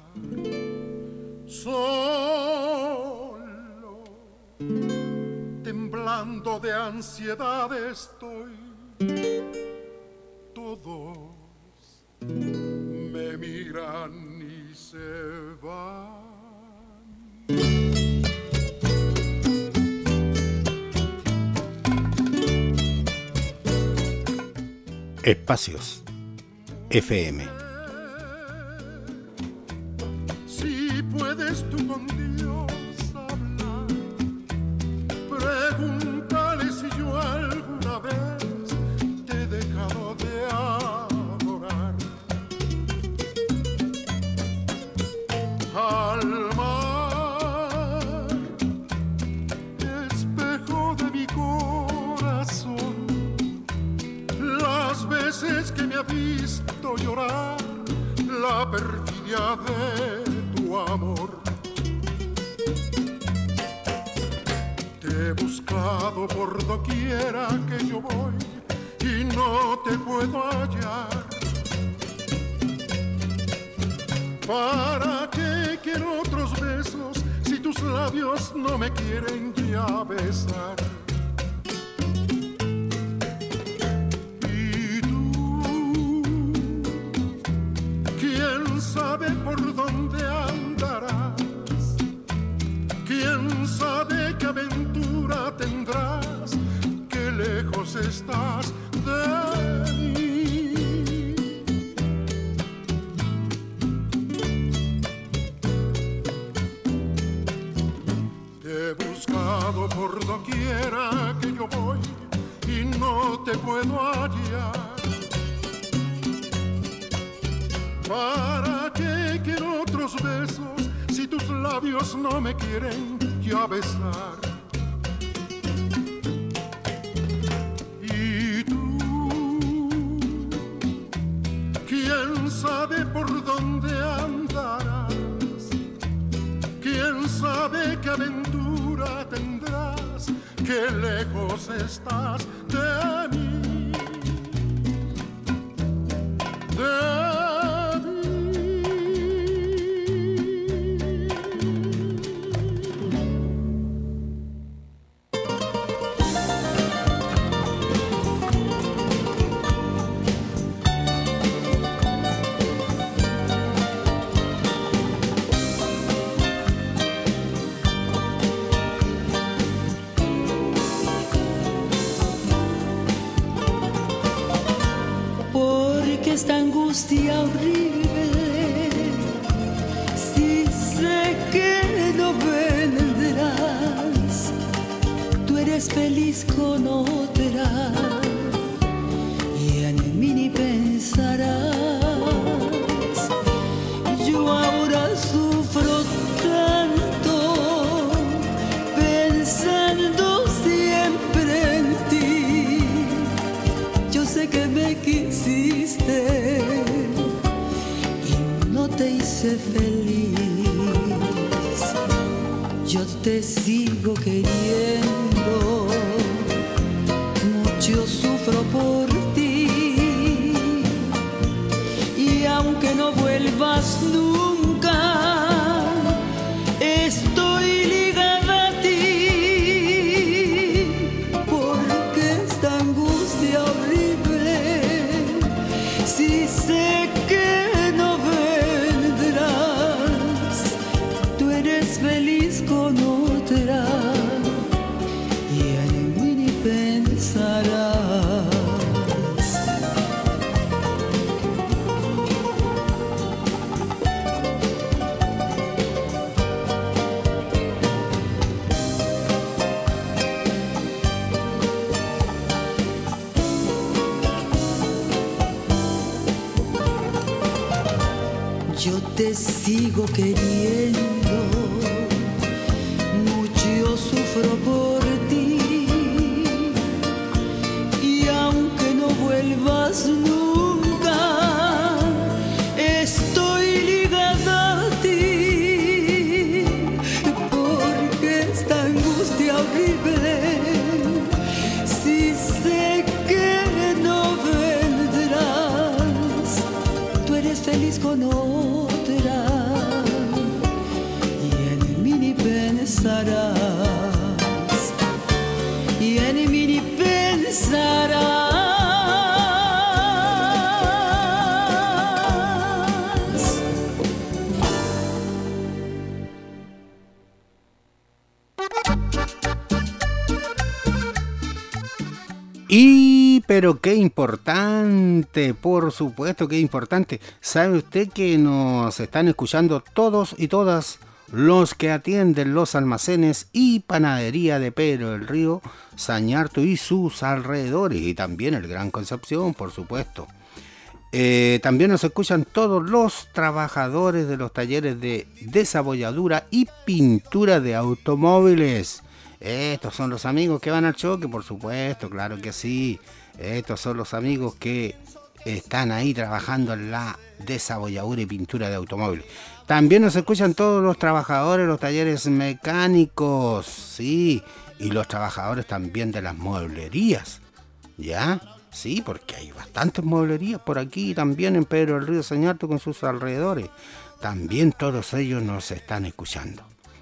Solo, temblando de ansiedad estoy. Todos me miran y se van. Espacios F M. Si puedes tú con Dios hablar, pregúntale si yo alguna vez te he dejado de adorar. Al mar, espejo de mi corazón, las veces que me ha visto llorar, la perfidia de tu amor. Te he buscado por doquiera que yo voy y no te puedo hallar. ¿Para qué quiero otros besos si tus labios no me quieren ya besar? ¿Sabe por dónde andarás? ¿Quién sabe qué aventura tendrás? ¿Qué lejos estás de mí? Te he buscado por doquiera que yo voy y no te puedo hallar. ¿Para qué quiero otros besos si tus labios no me quieren ya besar? Y tú, ¿quién sabe por dónde andarás? ¿Quién sabe qué aventura tendrás? ¿Qué lejos estás de mí? De esta angustia horrible, si sé que no vendrás, tú eres feliz con otra y en mí ni pensarás. Yo ahora sufro tanto pensando siempre en ti. Yo sé que me quisiste y no te hice feliz. Yo te sigo queriendo, mucho sufro por ti. Y aunque no vuelvas nunca, estoy ligada a ti. Porque esta angustia horrible, si sé que no vendrás, tú eres feliz con otra y en mí ni pensarás. Yo te sigo queriendo, mucho sufro por ti. Y aunque no vuelvas nunca, estoy feliz con otra y en mí ni pensarás, y en mí ni pensarás. Y, pero qué importante, por supuesto que importante. ¿Sabe usted que nos están escuchando todos y todas los que atienden los almacenes y panadería de Pedro del Río, Sañarto y sus alrededores? Y también el Gran Concepción, por supuesto. Eh, también nos escuchan todos los trabajadores de los talleres de desabolladura y pintura de automóviles. Estos son los amigos que van al choque, por supuesto, claro que sí. Estos son los amigos que están ahí trabajando en la desabolladura y pintura de automóviles. También nos escuchan todos los trabajadores de los talleres mecánicos, sí, y los trabajadores también de las mueblerías, ¿ya? Sí, porque hay bastantes mueblerías por aquí, también en Pedro del Río Sañarto con sus alrededores. También todos ellos nos están escuchando.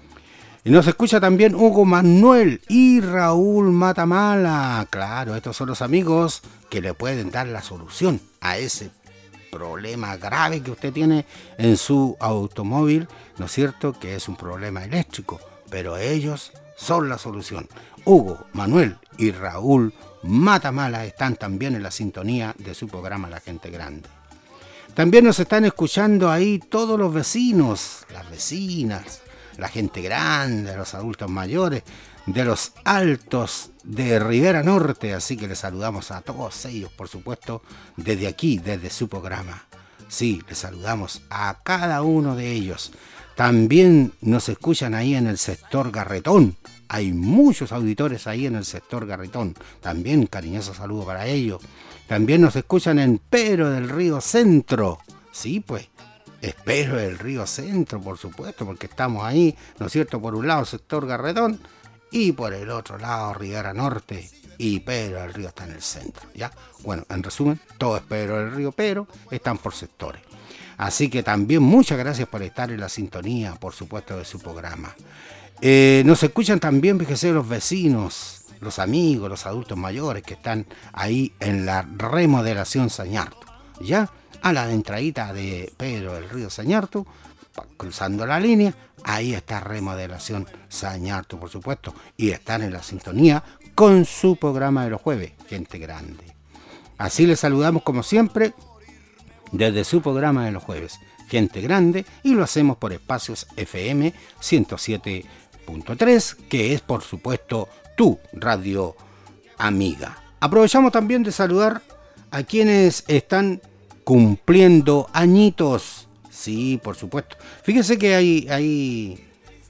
Y nos escucha también Hugo Manuel y Raúl Matamala. Claro, estos son los amigos que le pueden dar la solución a ese problema grave que usted tiene en su automóvil, ¿no es cierto? Que es un problema eléctrico, pero ellos son la solución. Hugo, Manuel y Raúl Matamala están también en la sintonía de su programa La Gente Grande. También nos están escuchando ahí todos los vecinos, las vecinas, la gente grande, los adultos mayores, de los altos de Rivera Norte, así que les saludamos a todos ellos, por supuesto, desde aquí, desde su programa. Sí, les saludamos a cada uno de ellos. También nos escuchan ahí en el sector Garretón. Hay muchos auditores ahí en el sector Garretón. También cariñoso saludo para ellos. También nos escuchan en Pedro del Río Centro. Sí, pues. Espero el Río Centro, por supuesto, porque estamos ahí, ¿no es cierto? Por un lado, sector Garretón, y por el otro lado, Rivera Norte, y Pedro del Río está en el centro, ¿ya? Bueno, en resumen, todo es Pedro del Río, pero están por sectores. Así que también muchas gracias por estar en la sintonía, por supuesto, de su programa. Eh, nos escuchan también, fíjese, los vecinos, los amigos, los adultos mayores que están ahí en la remodelación Sañarto, ¿ya? A la entradita de Pedro del Río Sañarto, cruzando la línea, ahí está remodelación Sañarto, por supuesto, y están en la sintonía con su programa de los jueves, Gente Grande. Así les saludamos como siempre desde su programa de los jueves, Gente Grande, y lo hacemos por Espacios F M ciento siete punto tres, que es por supuesto tu radio amiga. Aprovechamos también de saludar a quienes están cumpliendo añitos. Sí, por supuesto. Fíjese que hay, hay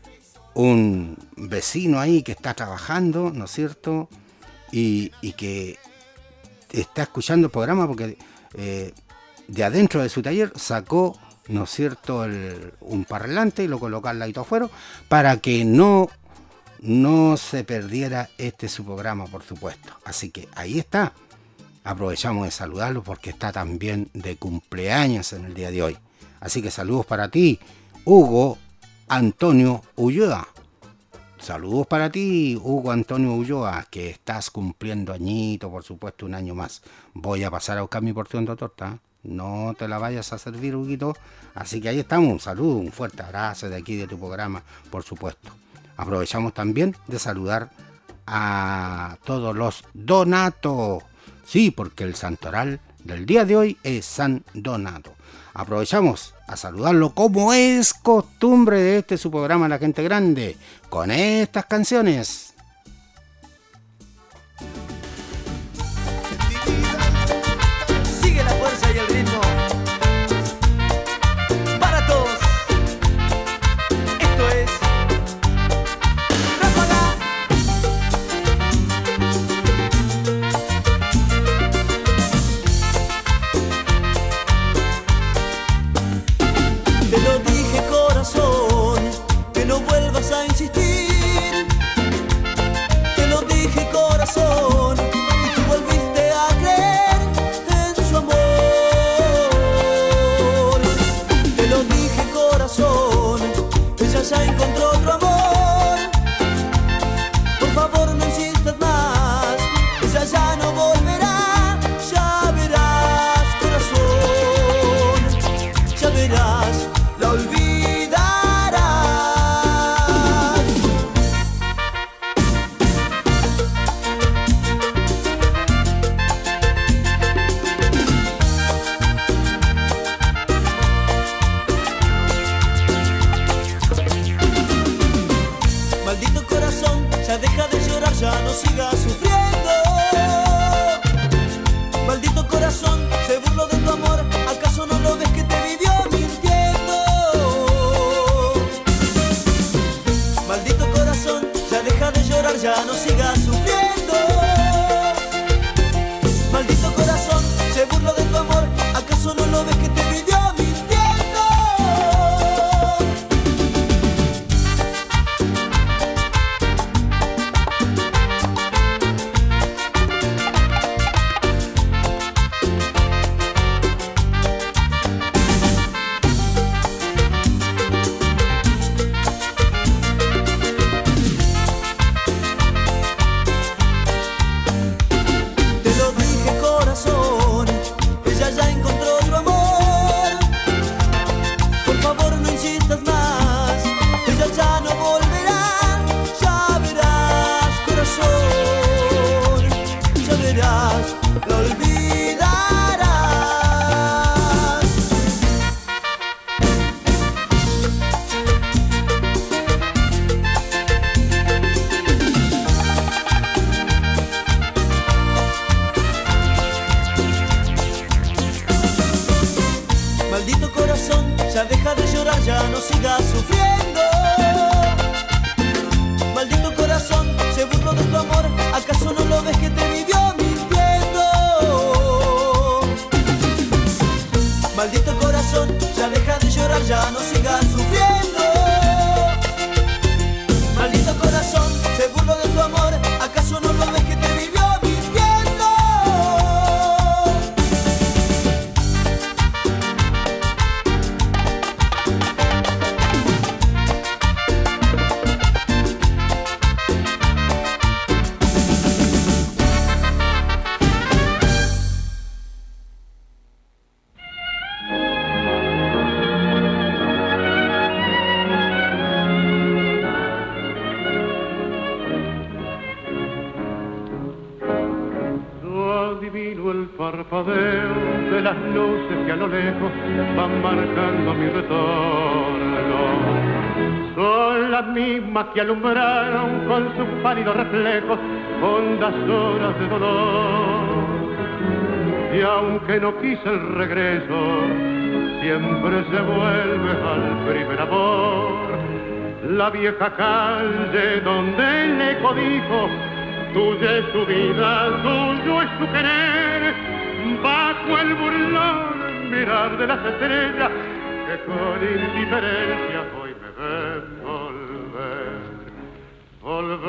un vecino ahí que está trabajando, ¿no es cierto? Y, y que está escuchando el programa porque eh, de adentro de su taller sacó, ¿no es cierto?, el, un parlante y lo colocó al ladito afuera para que no, no se perdiera este su programa, por supuesto. Así que ahí está. Aprovechamos de saludarlo porque está también de cumpleaños en el día de hoy. Así que saludos para ti, Hugo Antonio Ulloa. Saludos para ti, Hugo Antonio Ulloa, que estás cumpliendo añito, por supuesto, un año más. Voy a pasar a buscar mi porción de torta. No te la vayas a servir, Huguito. Así que ahí estamos. Un saludo, un fuerte abrazo de aquí de tu programa, por supuesto. Aprovechamos también de saludar a todos los Donato. Sí, porque el santoral del día de hoy es San Donato. Aprovechamos a saludarlo como es costumbre de este su programa La Gente Grande, con estas canciones. Sigue la fuerza y el ritmo para todos. Esto es Ráfaga. Te lo dije, corazón, que no vuelvas a insistir, sigas sufriendo. Maldito corazón, se burló de tu amor, ¿acaso no lo ves que te vivió mintiendo? Maldito corazón, ya deja de llorar, ya no sigas sufriendo. Maldito corazón, se burló de tu amor, ¿acaso no lo ves que te vivió mintiendo? Que alumbraron con sus pálidos reflejos hondas horas de dolor. Y aunque no quise el regreso, siempre se vuelve al primer amor. La vieja calle donde el eco dijo, tuya es su vida, tuyo es su querer, bajo el burlón mirar de las estrellas que con indiferencia hoy me ven volver. Volver,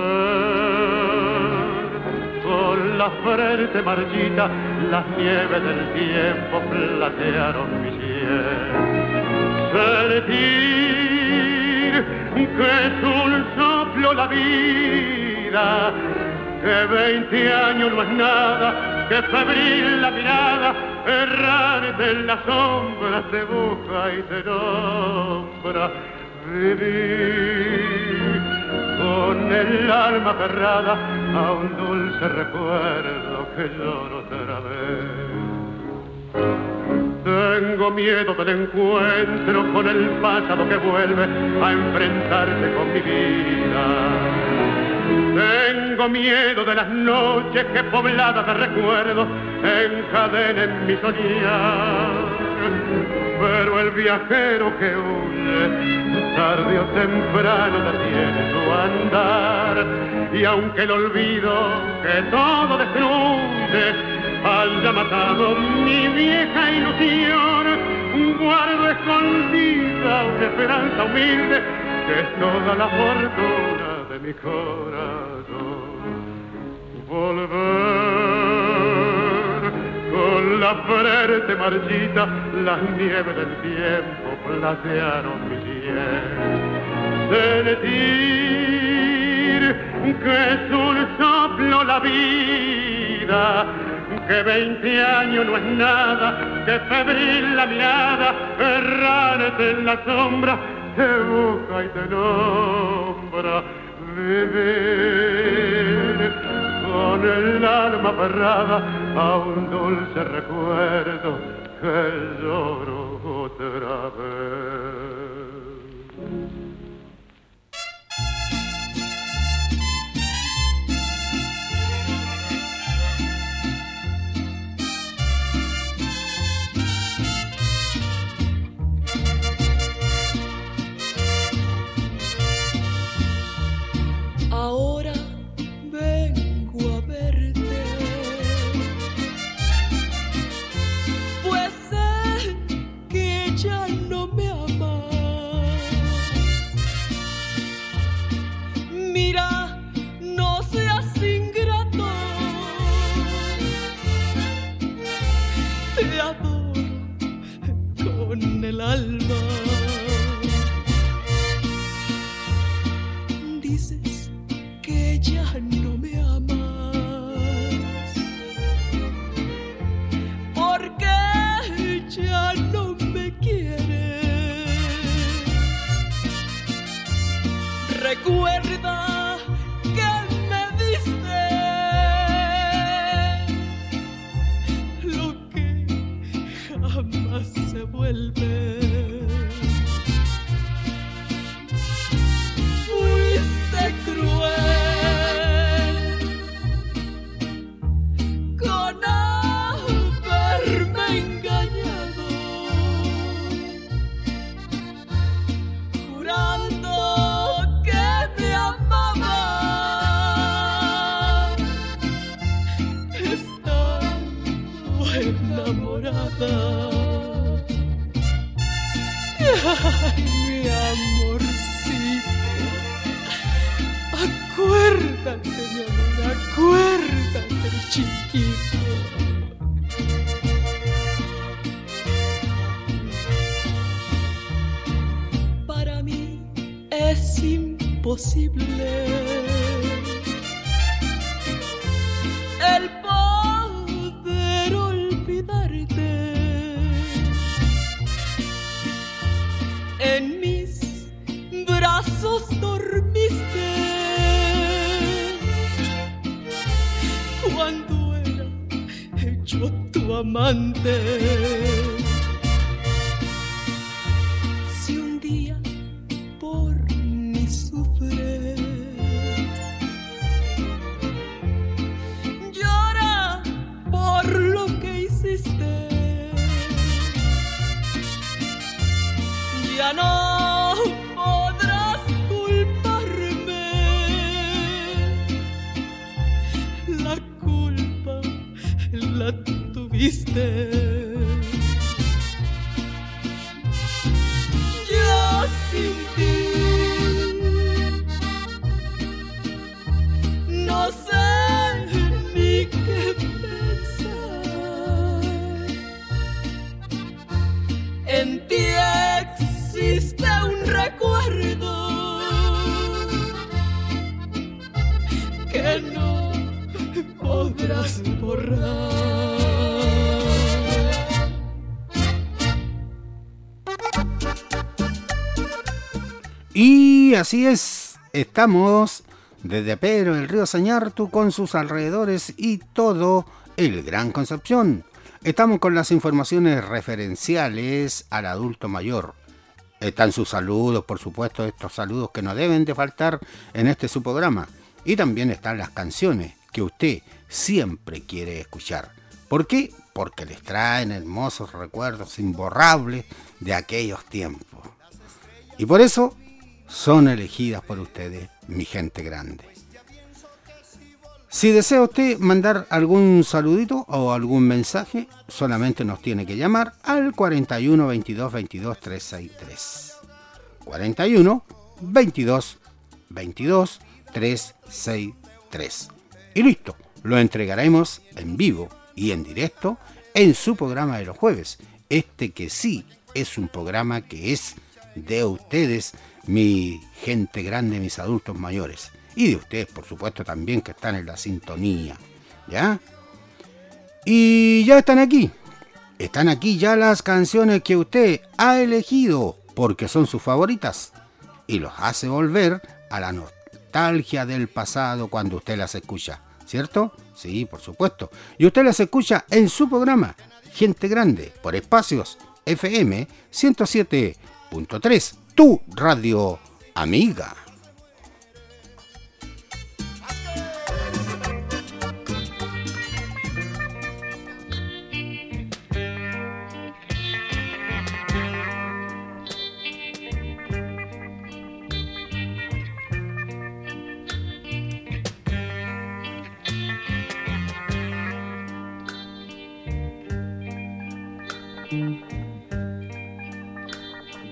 con la frente marchita, las nieves del tiempo platearon mi piel. Sentir que es un soplo la vida, que veinte años no es nada, que febril la mirada, errante en las sombras te busca y te nombra. Vivir con el alma aferrada a un dulce recuerdo que lloro otra vez. Tengo miedo del encuentro con el pasado que vuelve a enfrentarse con mi vida. Tengo miedo de las noches que pobladas de recuerdos encadenen mi soñar. Pero el viajero que huye, tarde o temprano detiene su andar. Y aunque el olvido que todo destruye haya matado mi vieja ilusión, guardo escondida una esperanza humilde que es toda la fortuna de mi corazón. Volver con la frente marchita, las nieves del tiempo platearon mi piel. Sentir que es un soplo la vida, que veinte años no es nada, que febril la mirada, errante en la sombra, te busca y te nombra. Vivir con el alma aferrada a un dulce recuerdo que lloro otra vez. ya no me amas. Mira, no seas ingrato, te adoro con el alma. Dices que ya no me amas, porque ya no me quieres. Recuerda que me diste lo que jamás se vuelve. Fuiste cruel con haberme engañado, jurando que me amaba, estando enamorada. Ay, mi amorcito, acuérdate, mi amor, acuérdate, chiquito. Para mí es imposible el poder olvidarte. En mis brazos dormiste cuando era yo tu amante. Si un día por mí sufres, llora por lo que hiciste. Ya no podrás culparme, la culpa la tuviste. Yo sin ti no sé ni qué pensar. En ti existe un recuerdo que no podrás borrar. Y así es, estamos desde Pedro del Río Sañartu con sus alrededores y todo el Gran Concepción. Estamos con las informaciones referenciales al adulto mayor. Están sus saludos, por supuesto, estos saludos que no deben de faltar en este su programa. Y también están las canciones que usted siempre quiere escuchar. ¿Por qué? Porque les traen hermosos recuerdos imborrables de aquellos tiempos. Y por eso son elegidas por ustedes, mi gente grande. Si desea usted mandar algún saludito o algún mensaje, solamente nos tiene que llamar al cuarenta y uno, veintidós, veintidós, trescientos sesenta y tres. cuarenta y uno, veintidós, veintidós, trescientos sesenta y tres. Y listo, lo entregaremos en vivo y en directo en su programa de los jueves. Este que sí es un programa que es de ustedes, mi gente grande, mis adultos mayores. Y de ustedes, por supuesto, también que están en la sintonía, ¿ya? Y ya están aquí. Están aquí ya las canciones que usted ha elegido porque son sus favoritas. Y los hace volver a la nostalgia del pasado cuando usted las escucha, ¿cierto? Sí, por supuesto. Y usted las escucha en su programa, Gente Grande, por Espacios F M ciento siete punto tres, tu radio amiga.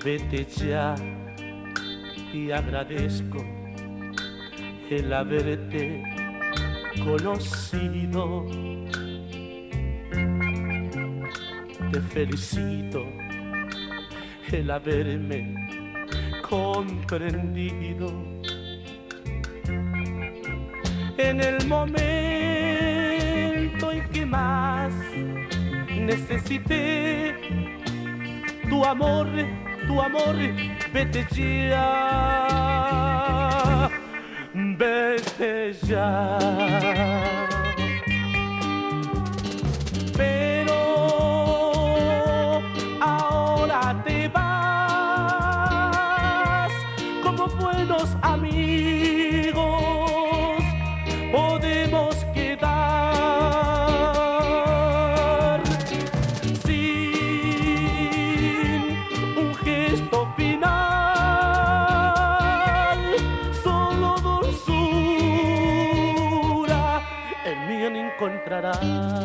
Vete ya, te agradezco el haberte conocido. Te felicito el haberme comprendido. En el momento en que más necesité tu amor, tu amor, vete ya, vete ya. Pero ahora te vas, como buenos amigos podemos quedar sin un gesto final, solo dulzura en mí encontrarás.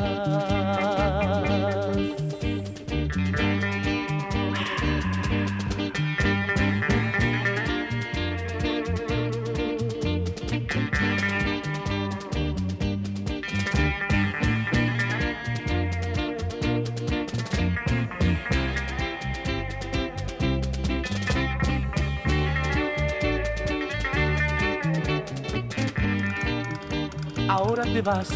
Ahora te vas,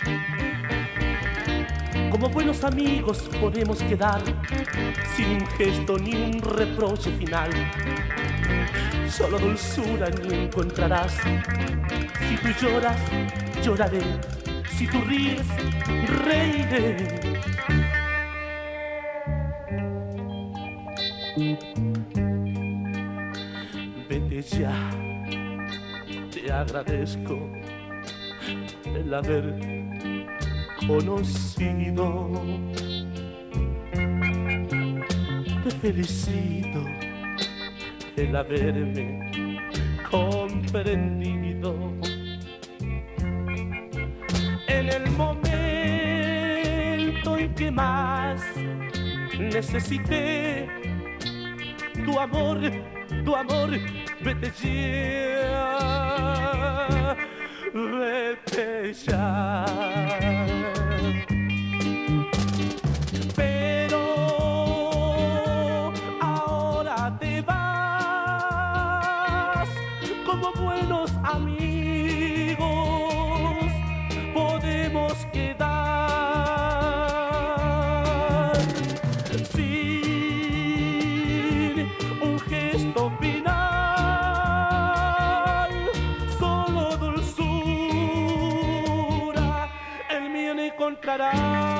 como buenos amigos podemos quedar sin un gesto ni un reproche final. Solo dulzura en mí encontrarás. Si tú lloras, lloraré. Si tú ríes, reiré. Vete ya, te agradezco el haber conocido. Te felicito el haberme comprendido. En el momento en que más necesité tu amor, tu amor, vete ya, vete ya. Pero ahora te vas, como buenos amigos podemos quedar sin un gesto final, solo dulzura el mío encontrarás.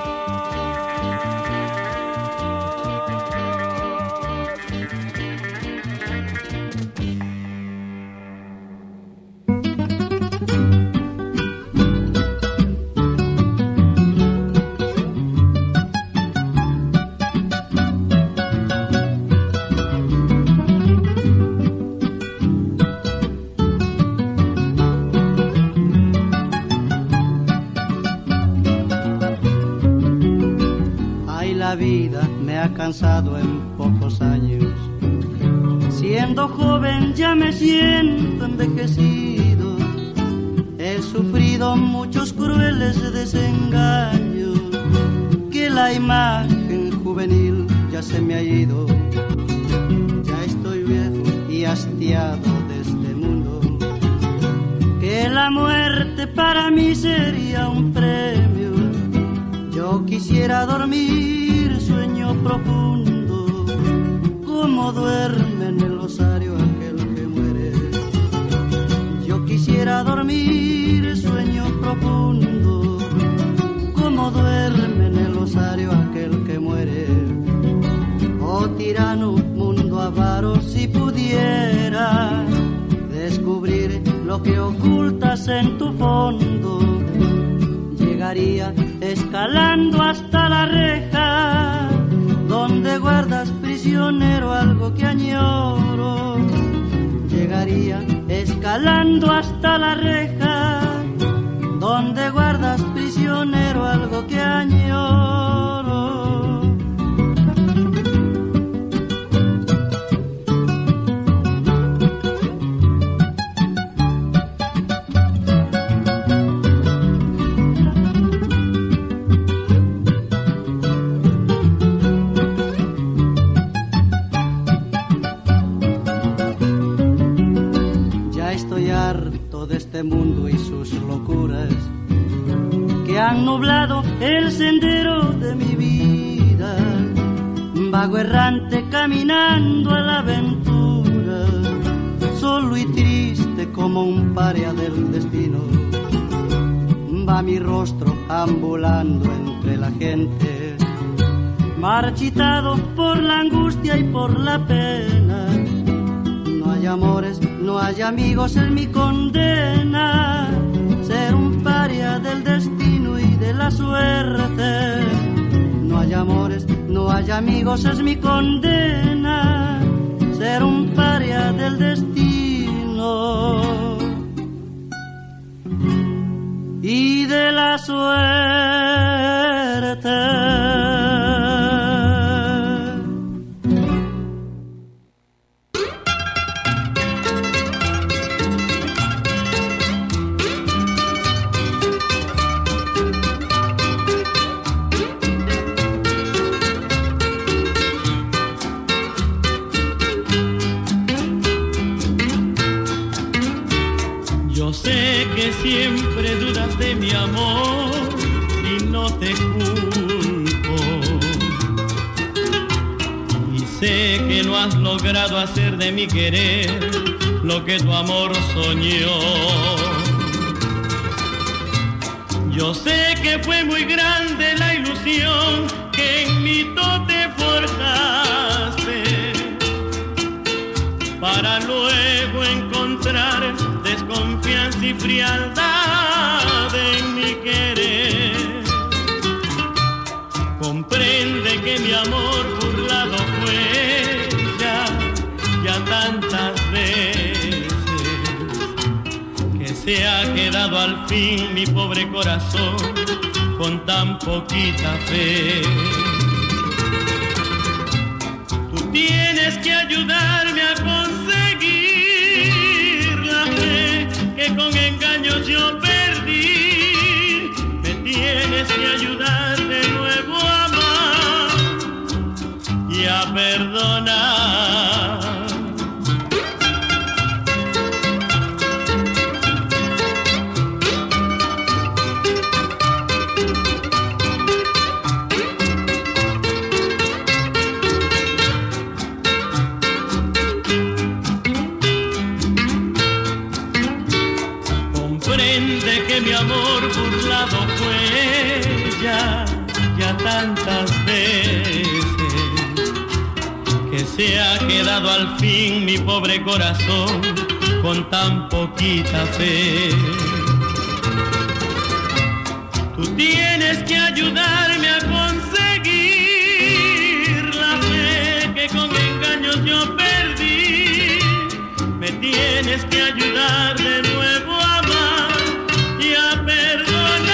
La vida me ha cansado en pocos años. Siendo joven ya me siento envejecido. He sufrido muchos crueles desengaños, que la imagen juvenil ya se me ha ido. Ya estoy viejo y hastiado de este mundo, que la muerte para mí sería un premio. Yo quisiera dormir sueño profundo, como duerme en el osario aquel que muere. Yo quisiera dormir sueño profundo, como duerme en el osario aquel que muere. Oh tirano, mundo avaro, si pudiera descubrir lo que ocultas en tu fondo, llegaría escalando hasta la reja, donde guardas prisionero algo que añoro. Llegaría escalando hasta la reja, donde guardas prisionero algo que añoro. harto de este mundo y sus locuras que han nublado el sendero de mi vida. Vago errante caminando a la aventura, solo y triste como un paria del destino. Va mi rostro ambulando entre la gente, marchitado por la angustia y por la pena. No hay amores, no hay amigos, es mi condena, ser un paria del destino y de la suerte. No hay amores, no hay amigos, es mi condena, ser un paria del destino y de la suerte. Siempre dudas de mi amor y no te culpo. Y sé que no has logrado hacer de mi querer lo que tu amor soñó. Yo sé que fue muy grande la ilusión que en mí tú te forjaste para luego encontrar desconfianza y frialdad en mi querer. Comprende que mi amor burlado fue ya, ya tantas veces, que se ha quedado al fin mi pobre corazón con tan poquita fe. Tú tienes que ayudarme a conseguir la fe que con engaños yo perdí. Me tienes que ayudar de nuevo a amar y a perdonar. Que mi amor burlado fue ya, ya tantas veces, que se ha quedado al fin mi pobre corazón con tan poquita fe. Tú tienes que ayudarme a conseguir la fe que con engaños yo perdí. Me tienes que ayudar de nuevo a amar y a perdonar.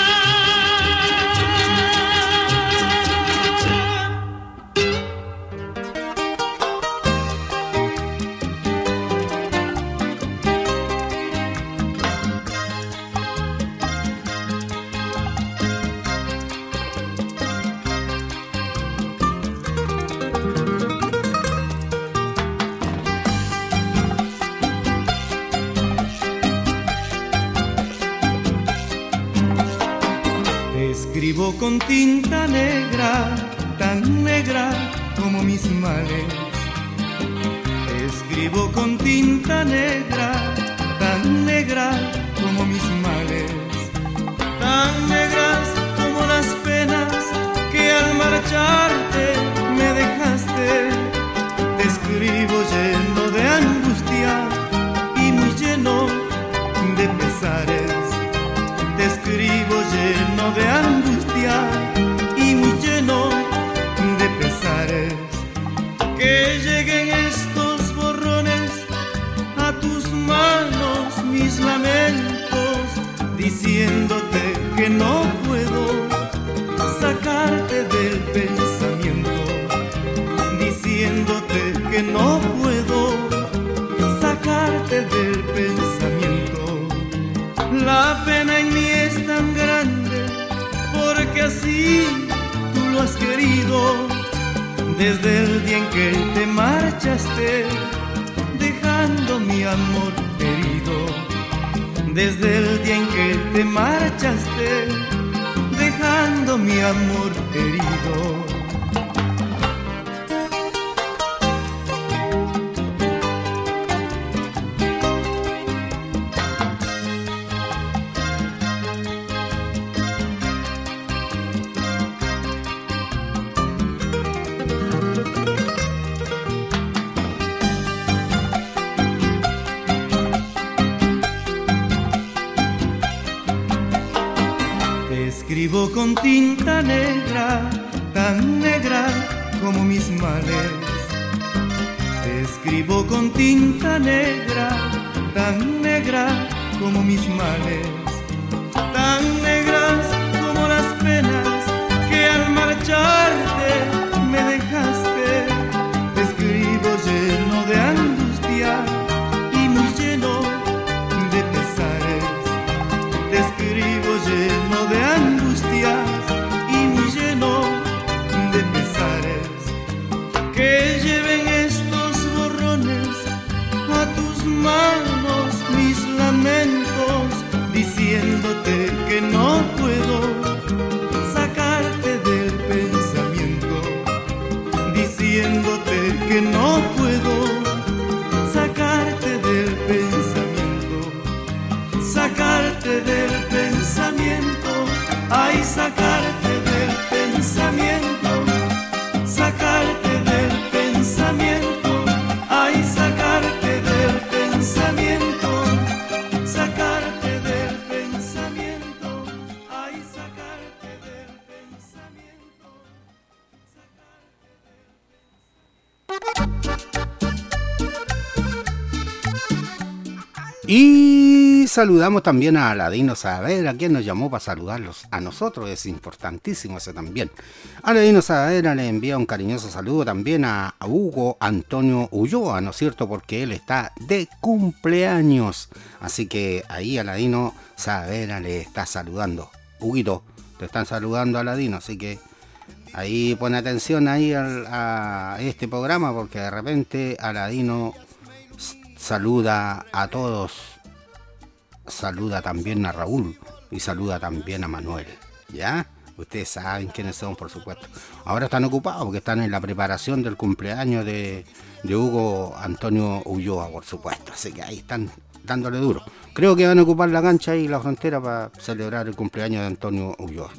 Escribo con tinta negra, tan negra como mis males. Escribo con tinta negra, tan negra como mis males. Tan negras como las penas que al marcharte me dejaste. Te escribo lleno de angustia y muy lleno de pesares. Te escribo lleno de angustia y muy lleno de pesares. Que lleguen estos borrones a tus manos, mis lamentos, diciéndote que no puedo sacarte del pensamiento, diciéndote que no puedo sacarte del pensamiento. La pena en mí es tan grande porque así tú lo has querido. Desde el día en que te marchaste, dejando mi amor herido. olvido. Desde el día en que te marchaste, dejando mi amor herido. Escribo con tinta negra, tan negra como mis males. Te escribo con tinta negra, tan negra como mis males. Tan negras como las penas que al marcharte me dejaste. Te escribo lleno de angustia y muy lleno de pesares. Te escribo lleno de angustias y muy lleno de pesares. Que lleven estos borrones a tus manos mis lamentos, diciéndote que no puedo sacarte del pensamiento, diciéndote que no puedo sacarte del pensamiento, sacarte del pensamiento, ay, sacarte del pensamiento, sacarte del pensamiento, ay, sacarte del pensamiento, sacarte del pensamiento, ay, sacarte del pensamiento. Y saludamos también a Aladino Saavedra, quien nos llamó para saludarlos a nosotros, es importantísimo eso también. Aladino Saavedra le envía un cariñoso saludo también a Hugo Antonio Ulloa, ¿no es cierto? Porque él está de cumpleaños. Así que ahí Aladino Saavedra le está saludando. Huguito, te están saludando, Aladino, así que ahí pone atención ahí al, a este programa, porque de repente Aladino saluda a todos, saluda también a Raúl y saluda también a Manuel, ¿ya? Ustedes saben quiénes son, por supuesto. Ahora están ocupados porque están en la preparación del cumpleaños de, de Hugo Antonio Ulloa, por supuesto. Así que ahí están dándole duro. Creo que van a ocupar la cancha y la frontera para celebrar el cumpleaños de Antonio Ulloa.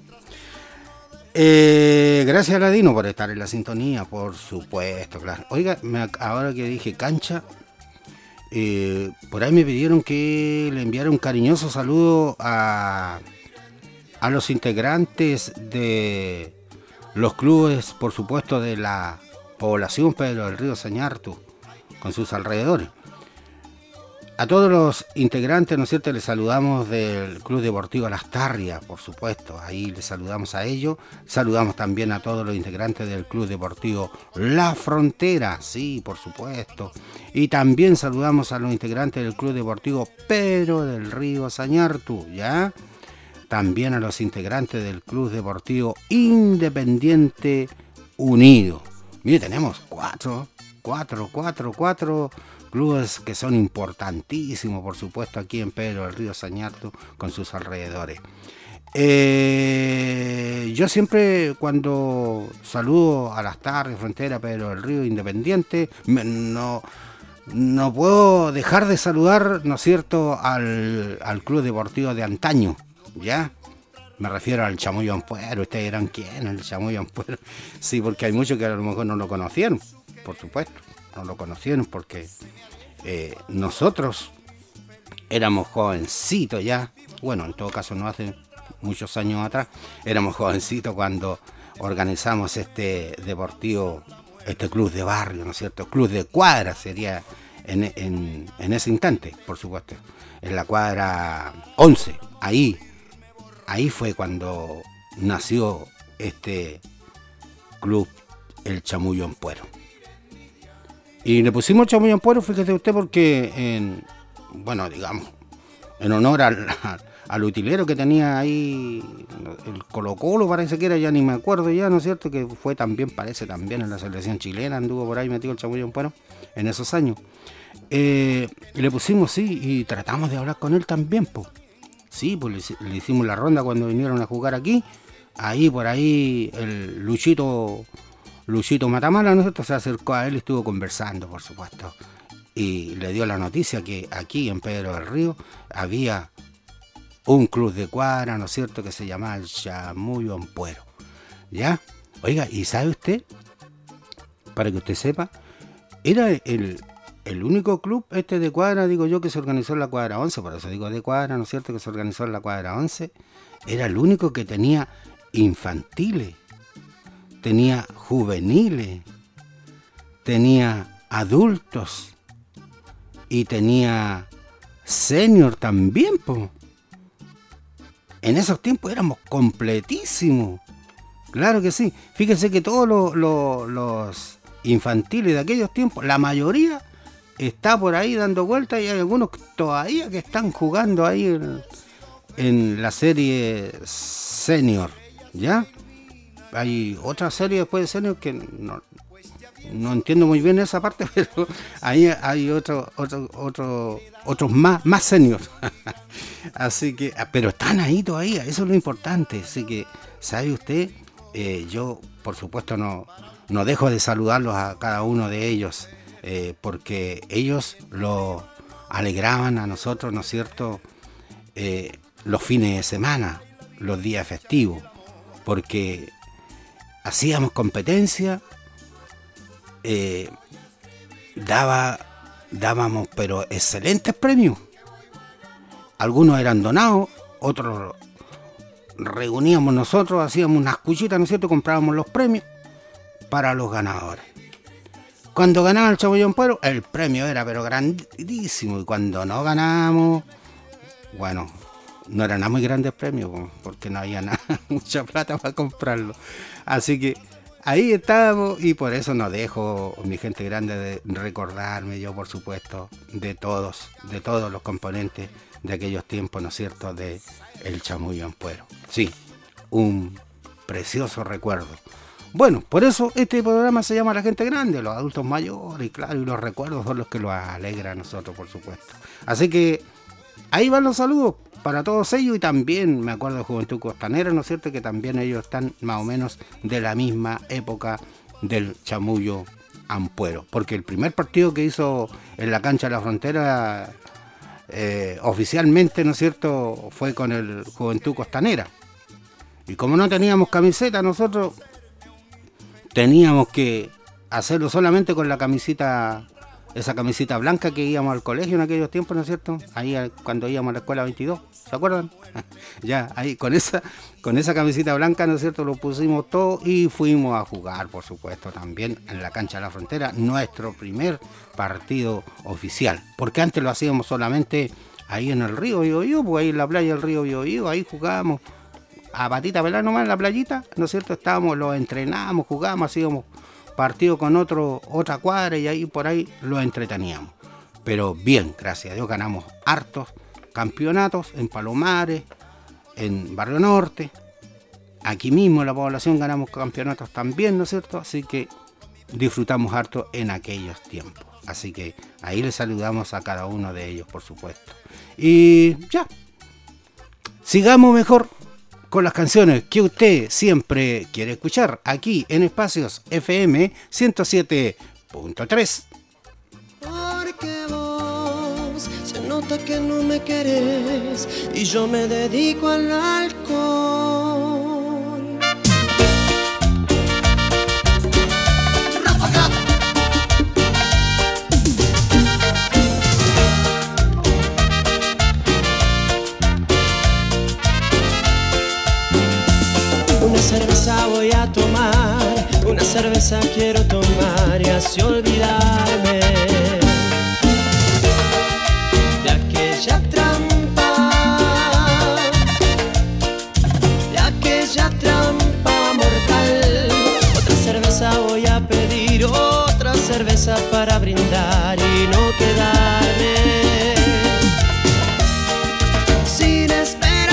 Eh, gracias, Aladino, por estar en la sintonía, por supuesto, claro. Oiga, me, ahora que dije cancha, Eh, por ahí me pidieron que le enviara un cariñoso saludo a, a los integrantes de los clubes, por supuesto, de la población Pedro del Río Sañartu, con sus alrededores. A todos los integrantes, ¿no es cierto?, les saludamos del Club Deportivo Lastarria, por supuesto, ahí les saludamos a ellos. Saludamos también a todos los integrantes del Club Deportivo La Frontera, sí, por supuesto. Y también saludamos a los integrantes del Club Deportivo Pedro del Río Sañartu, ¿ya? También a los integrantes del Club Deportivo Independiente Unido. Mire, tenemos cuatro, cuatro, cuatro, cuatro... clubes que son importantísimos, por supuesto, aquí en Pedro del Río Sañartu, con sus alrededores. Eh, yo siempre, cuando saludo a Lastarria, Frontera, Pedro del Río, Independiente, me, no, no puedo dejar de saludar, ¿no es cierto?, al, al Club Deportivo de antaño, ¿ya? Me refiero al Chamullo Ampuero. Ustedes dirán, ¿quién es el Chamullo Ampuero? Sí, porque hay muchos que a lo mejor no lo conocieron, por supuesto. No lo conocieron porque eh, nosotros éramos jovencitos ya, bueno, en todo caso no hace muchos años atrás, éramos jovencitos cuando organizamos este deportivo, este club de barrio, ¿no es cierto? Club de cuadra sería en, en, en ese instante, por supuesto, en la cuadra once, ahí, ahí fue cuando nació este club, el Chamullo Ampuero. Y le pusimos el Chamullo Ampuero, fíjese usted, porque, en, bueno, digamos, en honor al, al utilero que tenía ahí, el Colo Colo parece que era, ya ni me acuerdo ya, ¿no es cierto? Que fue también, parece también en la selección chilena, anduvo por ahí metido el Chamullo Ampuero en esos años. Eh, le pusimos, sí, y tratamos de hablar con él también, pues. Sí, pues le, le hicimos la ronda cuando vinieron a jugar aquí. Ahí, por ahí, el Luchito, Luchito Matamala, ¿no es cierto? Se acercó a él y estuvo conversando, por supuesto. Y le dio la noticia que aquí en Pedro del Río había un club de cuadra, ¿no es cierto?, que se llamaba el Chamullo Ampuero. ¿Ya? Oiga, ¿y sabe usted? Para que usted sepa, era el... El único club este de cuadra, digo yo, que se organizó en la cuadra once, por eso digo de cuadra, ¿no es cierto?, que se organizó en la cuadra once, era el único que tenía infantiles, tenía juveniles, tenía adultos y tenía senior también, po. En esos tiempos éramos completísimos, claro que sí. Fíjense que todos los, los, los infantiles de aquellos tiempos, la mayoría está por ahí dando vueltas, y hay algunos todavía que están jugando ahí en, en la serie senior, ¿ya? Hay otra serie después de senior que no, no entiendo muy bien esa parte, pero ahí hay otro, otro, otro, otros más, más senior. Así que, pero están ahí todavía, eso es lo importante. Así que, ¿sabe usted? Eh, yo, por supuesto, no, no dejo de saludarlos a cada uno de ellos. Eh, porque ellos lo alegraban a nosotros, ¿no es cierto?, eh, los fines de semana, los días festivos, porque hacíamos competencia, eh, daba, dábamos pero excelentes premios. Algunos eran donados, otros reuníamos nosotros, hacíamos unas cuchitas, ¿no es cierto?, comprábamos los premios para los ganadores. Cuando ganaba el Chamullo Ampuero, el premio era pero grandísimo, y cuando no ganábamos, bueno, no eran nada muy grandes premios, porque no había nada, mucha plata para comprarlo. Así que ahí estábamos, y por eso no dejo, mi gente grande, de recordarme yo, por supuesto, de todos, de todos los componentes de aquellos tiempos, ¿no es cierto?, de el Chamullo Ampuero. Sí, un precioso recuerdo. Bueno, por eso este programa se llama La Gente Grande, los adultos mayores, y claro, y los recuerdos son los que los alegra a nosotros, por supuesto. Así que ahí van los saludos para todos ellos, y también me acuerdo de Juventud Costanera, ¿no es cierto?, que también ellos están más o menos de la misma época del Chamullo Ampuero, porque el primer partido que hizo en la cancha de la Frontera eh, oficialmente, ¿no es cierto?, fue con el Juventud Costanera. Y como no teníamos camiseta, nosotros teníamos que hacerlo solamente con la camisita, esa camisita blanca que íbamos al colegio en aquellos tiempos, ¿no es cierto? Ahí cuando íbamos a la escuela veintidós, ¿se acuerdan? Ya, ahí con esa, con esa camisita blanca, ¿no es cierto?, lo pusimos todo y fuimos a jugar, por supuesto, también en la cancha de la Frontera, nuestro primer partido oficial, porque antes lo hacíamos solamente ahí en el río Biobío, pues ahí en la playa del río Biobío, ahí jugábamos a patita pelada nomás en la playita, ¿no es cierto? Estábamos, lo entrenábamos, jugábamos, hacíamos partido con otro, otra cuadra, y ahí por ahí lo entreteníamos. Pero bien, gracias a Dios, ganamos hartos campeonatos en Palomares, en Barrio Norte, aquí mismo en la población ganamos campeonatos también, ¿no es cierto? Así que disfrutamos harto en aquellos tiempos. Así que ahí les saludamos a cada uno de ellos, por supuesto. Y ya, sigamos mejor con las canciones que usted siempre quiere escuchar aquí en Espacios F M ciento siete punto tres. Porque vos se nota que no me querés y yo me dedico al alcohol. Una cerveza voy a tomar, una cerveza quiero tomar y así olvidarme de aquella trampa, de aquella trampa mortal. Otra cerveza voy a pedir, otra cerveza para brindar y no quedarme sin esperar.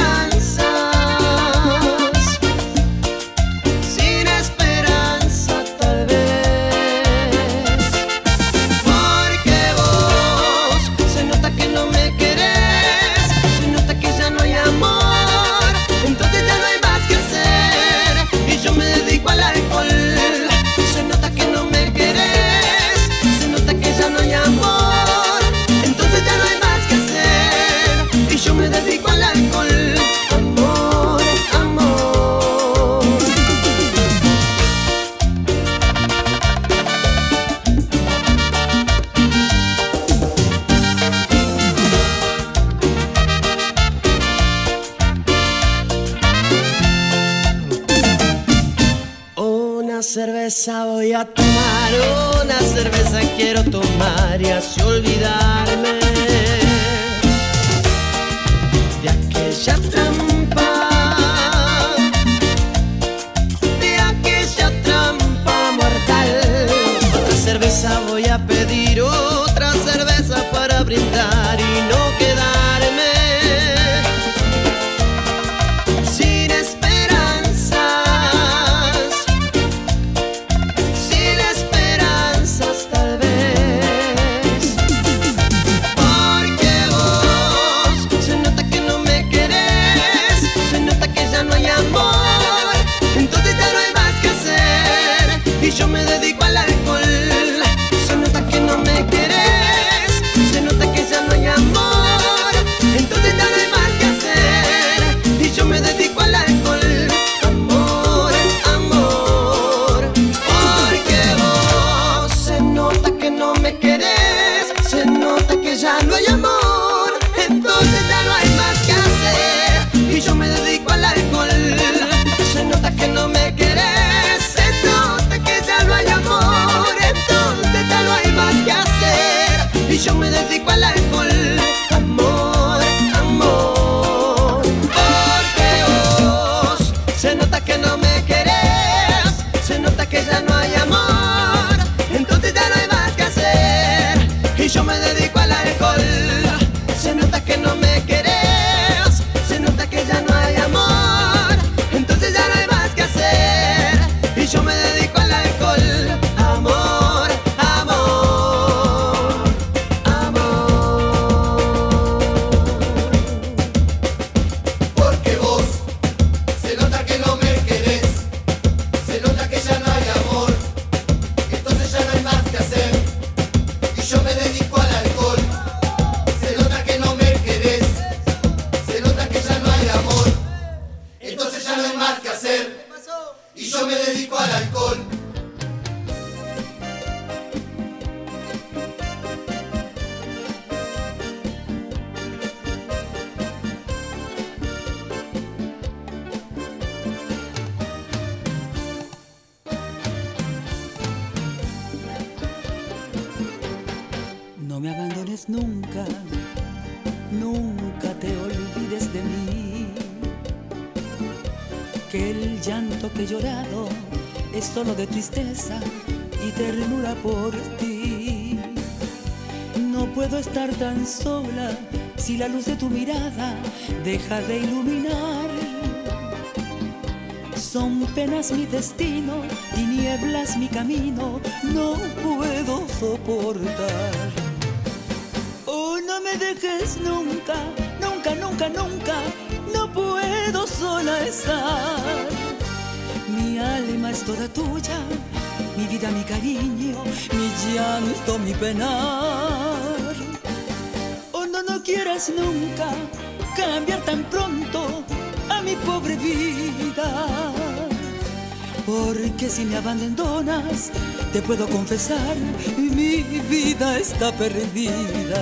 a tomar una cerveza, quiero tomar y así olvidarme de aquella trampa, de aquella trampa mortal. Otra cerveza voy a pedir, otra cerveza para brindar y no quedarme sin esperanzas, sin esperanzas tal vez. Porque vos se nota que no me querés, se nota que ya no hay amor, entonces ya no hay más que hacer y yo me dedico al alcohol. Se nota que no me querés, se nota que ya no hay amor, entonces ya no hay más que hacer y yo me dedico al alcohol. Amor, amor, porque vos se nota que no me querés, se nota que ya no hay amor, entonces ya no hay más que hacer y yo me dedico al alcohol. Se nota que no me querés, se nota que ya no hay amor, entonces ya no hay más que hacer y yo me dedico al alcohol. Amor, amor, porque vos se nota que no me querés, se nota que ya no hay amor, entonces ya no hay más que hacer y yo me dedico al alcohol. Se nota que no me querés, se nota que ya no hay amor, entonces ya no hay más que hacer y yo me dedico al alcohol. Amor, amor, amor. Porque vos se nota que no me querés, se nota que ya no hay amor, entonces ya no hay más que hacer y yo me dedico al alcohol. Se nota que no me querés, se nota que ya no hay amor, entonces ya no hay más que hacer y yo me dedico al alcohol. No me abandones nunca, nunca te olvides de mí, que el llanto que he llorado es solo de tristeza y ternura por ti. No puedo estar tan sola si la luz de tu mirada deja de iluminar. Son penas mi destino, tinieblas mi camino, no puedo soportar. Oh, no me dejes nunca, nunca, nunca, nunca, no puedo sola estar. Mi alma es toda tuya, mi vida, mi cariño, mi llanto, mi penar. Oh, no, no quieras nunca cambiar tan pronto a mi pobre vida, porque si me abandonas, te puedo confesar, mi vida está perdida.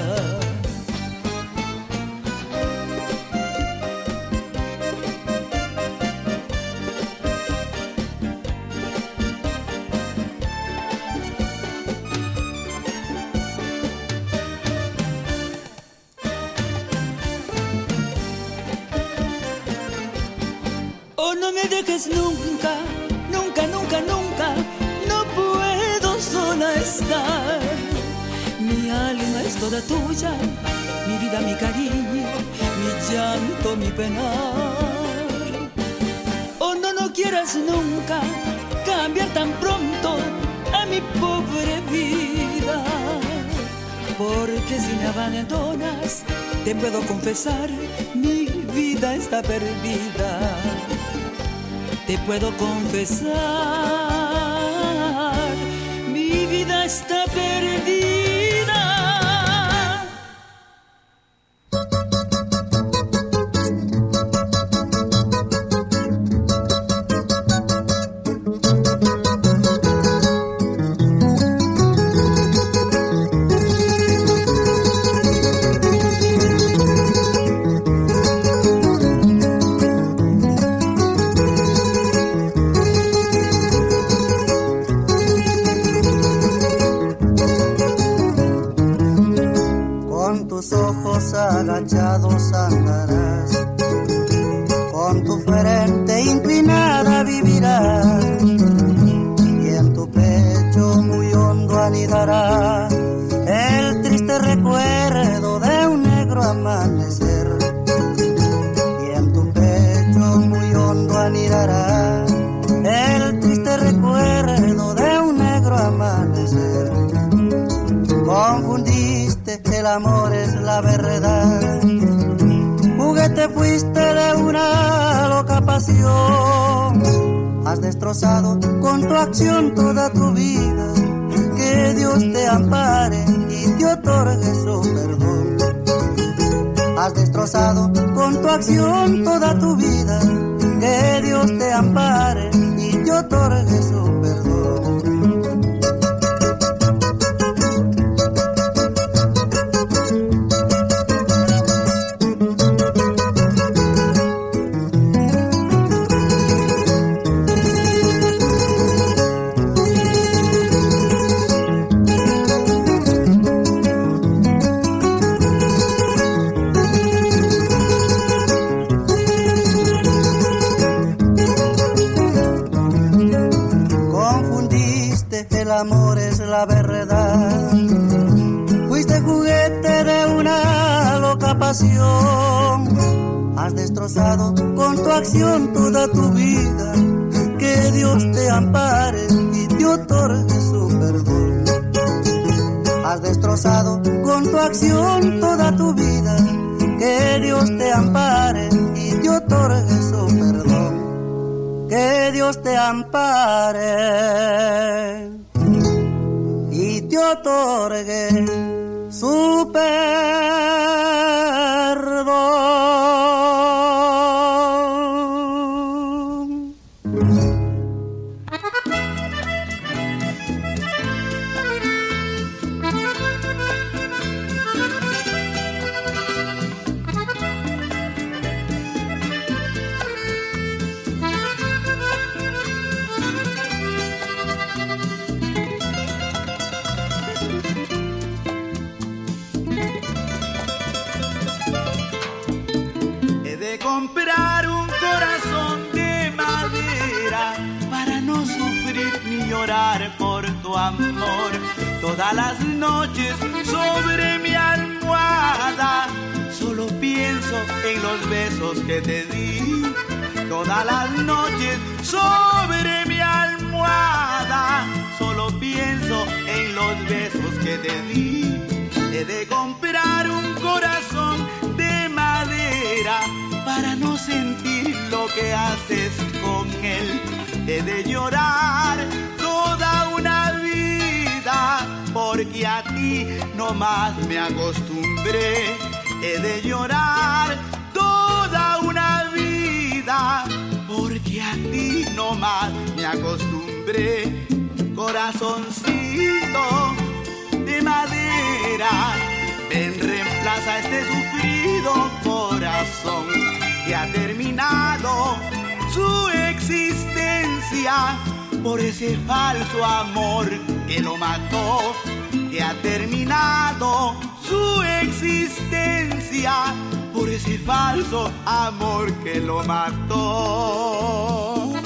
Oh, no me dejes nunca, nunca, nunca, nunca, no puedo sola estar. Mi alma es toda tuya, mi vida, mi cariño, mi llanto, mi penar. Oh, no, no quieras nunca cambiar tan pronto a mi pobre vida, porque si me abandonas, te puedo confesar, mi vida está perdida. Te puedo confesar, mi vida está perdida. pasos agachados andarás, con tu frente inclinada vivirás, y en tu pecho muy hondo anidará el triste recuerdo de un negro amanecer, y en tu pecho muy hondo anidará el triste recuerdo de un negro amanecer. Confundiste, el amor es la verdad, juguete fuiste de una loca pasión, has destrozado con tu acción toda tu vida, que Dios te ampare y te otorgue su perdón. Has destrozado con tu acción toda tu vida, que Dios te ampare y te otorgue su perdón. El amor es la verdad, fuiste juguete de una loca pasión, has destrozado con tu acción toda tu vida, que Dios te ampare y te otorgue su perdón. Has destrozado con tu acción toda tu vida, que Dios te ampare y te otorgue su perdón. Que Dios te ampare y te otorgue su perdón. Comprar un corazón de madera para no sufrir ni llorar por tu amor. Todas las noches sobre mi almohada solo pienso en los besos que te di. Todas las noches sobre mi almohada solo pienso en los besos que te di. He de comprar un corazón de madera para no sentir lo que haces con él. He de llorar toda una vida porque a ti nomás me acostumbré. He de llorar toda una vida porque a ti nomás me acostumbré. Corazoncito de madera, ven, reemplaza este sufrido corazón que ha terminado su existencia por ese falso amor que lo mató, que ha terminado su existencia por ese falso amor que lo mató.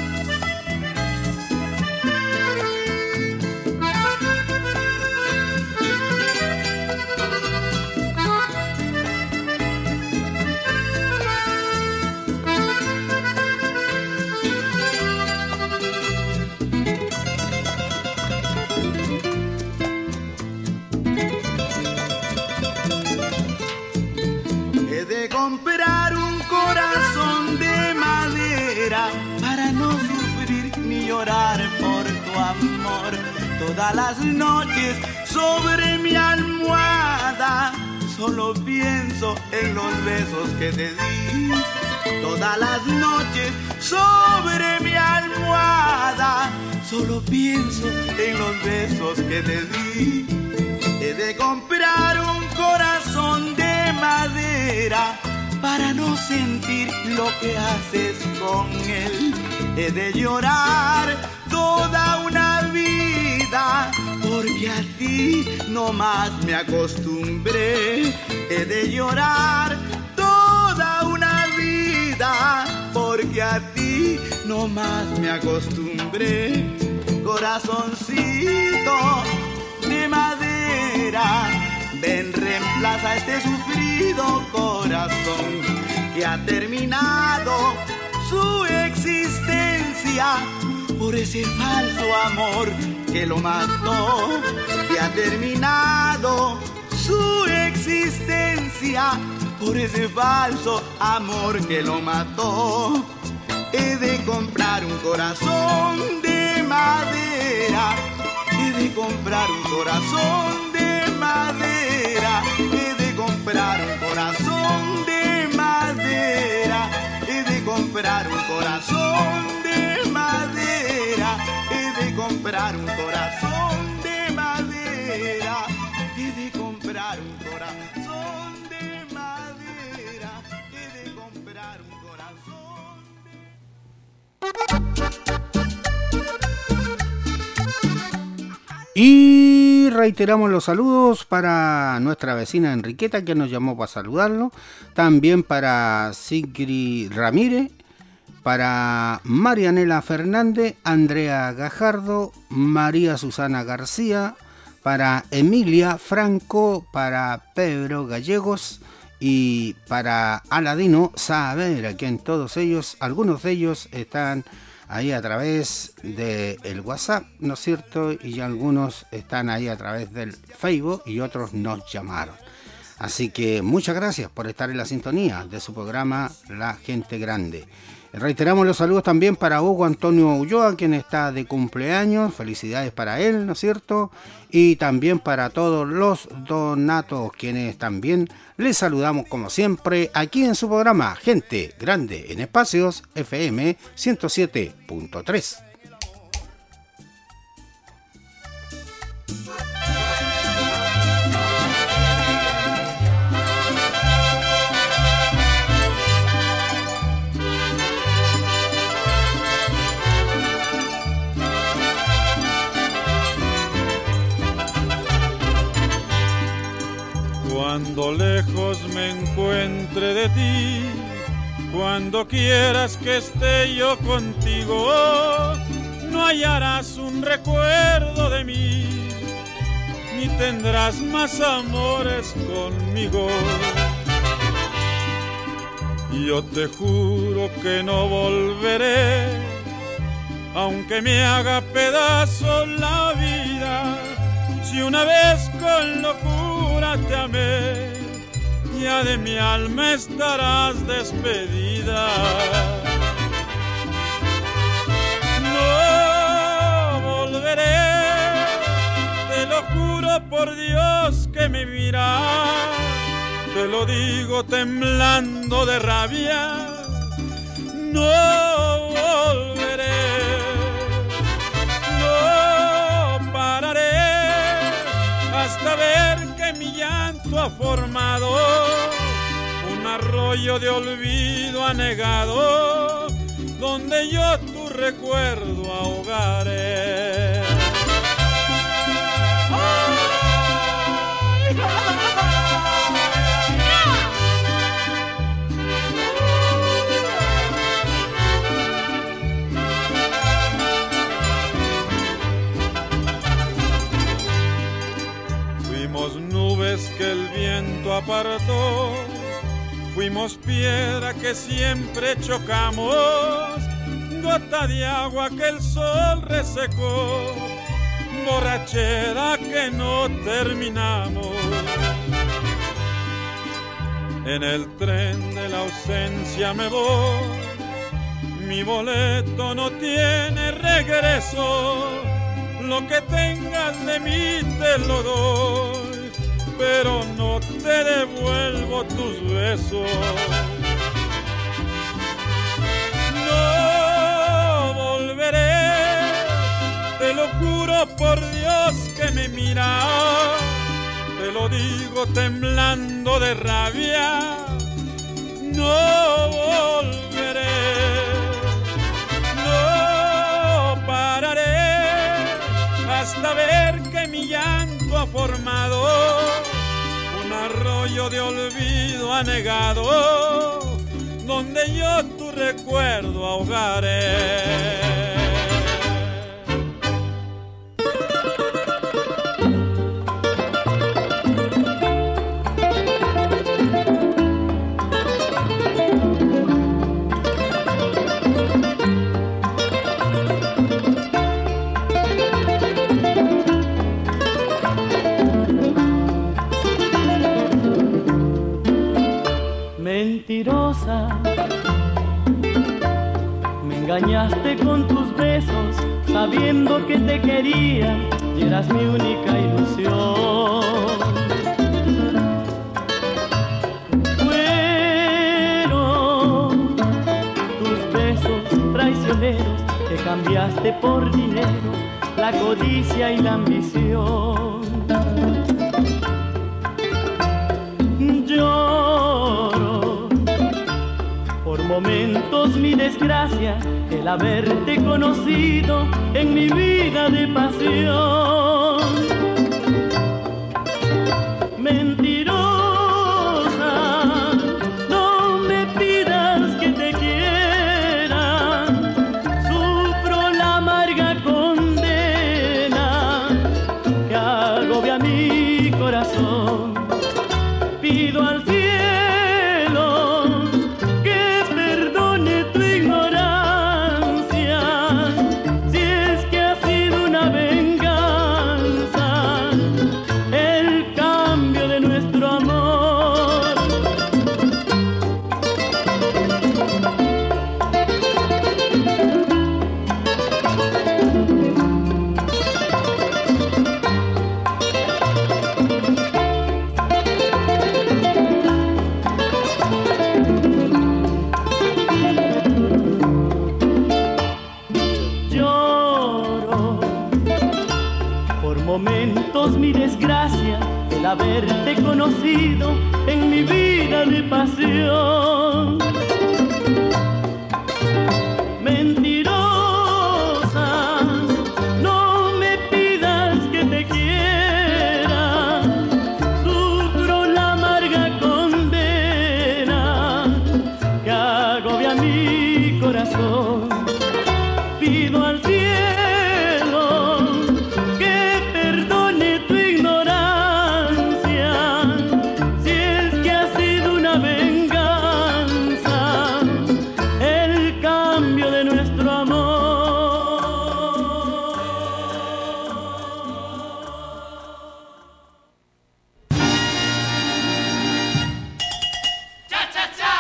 Comprar un corazón de madera para no sufrir ni llorar por tu amor. Todas las noches sobre mi almohada solo pienso en los besos que te di. Todas las noches sobre mi almohada solo pienso en los besos que te di. He de comprar un corazón de madera para no sentir lo que haces con él. He de llorar toda una vida porque a ti no más me acostumbré. He de llorar toda una vida, porque a ti no más me acostumbré. Corazoncito de madera, ven, reemplaza este sufrido corazón que ha terminado su existencia por ese falso amor que lo mató, que ha terminado su existencia por ese falso amor que lo mató. He de comprar un corazón de madera, he de comprar un corazón de madera, he de comprar un corazón de madera, he de comprar un corazón de madera, he de comprar un corazón de madera, he de comprar un corazón de madera, he de comprar un corazón Y reiteramos los saludos para nuestra vecina Enriqueta, que nos llamó para saludarlo. También para Sigrid Ramírez, para Marianela Fernández, Andrea Gajardo, María Susana García, para Emilia Franco, para Pedro Gallegos y para Aladino Saavedra, que en todos ellos, algunos de ellos están ahí a través del WhatsApp, ¿no es cierto? Y algunos están ahí a través del Facebook y otros nos llamaron. Así que muchas gracias por estar en la sintonía de su programa La Gente Grande. Reiteramos los saludos también para Hugo Antonio Ulloa, quien está de cumpleaños. Felicidades para él, ¿no es cierto? Y también para todos los donatos, quienes también les saludamos como siempre aquí en su programa Gente Grande en Espacios F M ciento siete punto tres. Cuando lejos me encuentre de ti, cuando quieras que esté yo contigo, no hallarás un recuerdo de mí, ni tendrás más amores conmigo. Yo te juro que no volveré, aunque me haga pedazo la vida. Si una vez con locura te amé, ya de mi alma estarás despedida. No volveré, te lo juro por Dios que me miras, te lo digo temblando de rabia. No volveré, no pararé hasta ver que mi llanto ha formado un arroyo de olvido anegado, donde yo tu recuerdo ahogaré. Fuimos nubes que el viento apartó, fuimos piedra que siempre chocamos, gota de agua que el sol resecó, borrachera que no terminamos. En el tren de la ausencia me voy, mi boleto no tiene regreso, lo que tengas de mí te lo doy, pero no te devuelvo tus besos. No volveré, te lo juro por Dios que me mira, te lo digo temblando de rabia. No volveré, no pararé hasta ver que mi formado un arroyo de olvido anegado, donde yo tu recuerdo ahogaré. Mentirosa, me engañaste con tus besos, sabiendo que te quería y eras mi única ilusión. Fueron tus besos traicioneros que cambiaste por dinero, la codicia y la ambición. Lloro por momentos mi desgracia, el haberte conocido en mi vida de pasión. Mentirosa, no me pidas que te quiera, sufro la amarga condena que agobia mi corazón. Pido al cielo que perdone tu ignorancia, si es que ha sido una venganza el cambio de nuestro amor. Momentos mi desgracia, el haberte conocido en mi vida de pasión. Mentirosa, no me pidas que te quiera, sufro la amarga condena que agobia mi corazón. Pido al cielo tu ignorancia, si es que ha sido una venganza el cambio de nuestro amor. Cha, cha, cha.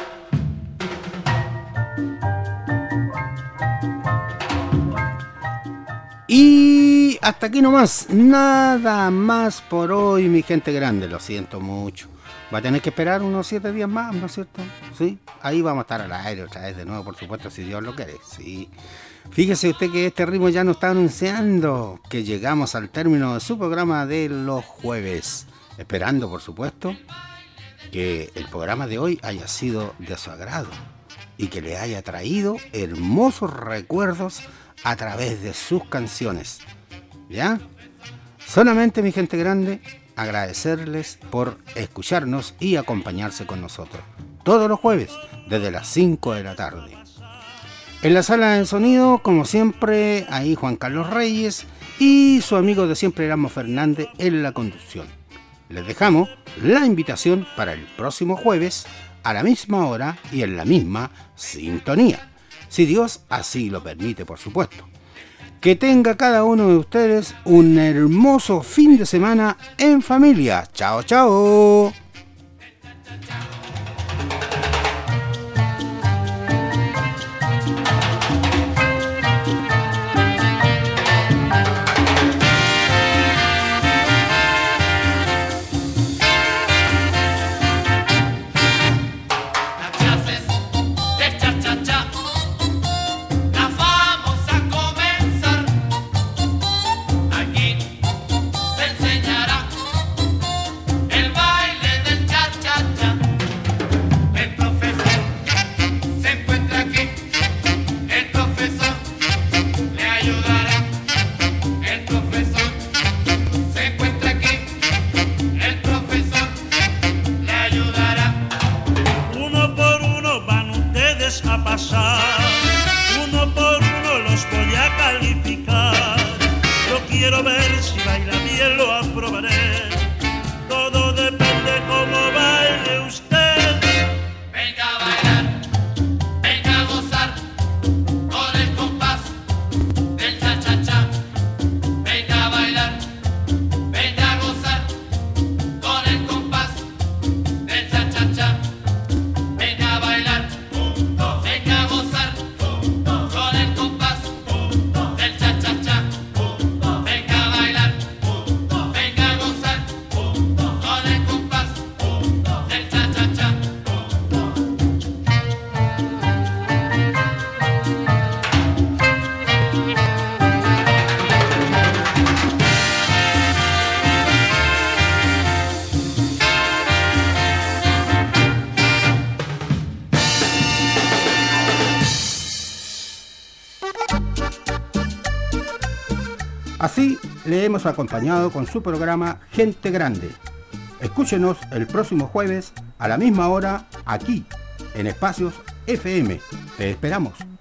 Y hasta aquí nomás, nada más por hoy, mi gente grande, lo siento mucho. Va a tener que esperar unos siete días más, ¿no es cierto? Sí, ahí vamos a estar al aire otra vez de nuevo, por supuesto, si Dios lo quiere, sí. Fíjese usted que este ritmo ya nos está anunciando que llegamos al término de su programa de los jueves. Esperando, por supuesto, que el programa de hoy haya sido de su agrado y que le haya traído hermosos recuerdos a través de sus canciones. ¿Ya? Solamente, mi gente grande, agradecerles por escucharnos y acompañarse con nosotros todos los jueves desde las cinco de la tarde. En la sala de sonido, como siempre, ahí Juan Carlos Reyes y su amigo de siempre, Erasmo Fernández, en la conducción. Les dejamos la invitación para el próximo jueves a la misma hora y en la misma sintonía, si Dios así lo permite, por supuesto. Que tenga cada uno de ustedes un hermoso fin de semana en familia. Chao, chao. Aquí se enseñará el baile Así le hemos acompañado con su programa Gente Grande. Escúchenos el próximo jueves a la misma hora aquí en Espacios F M. Te esperamos.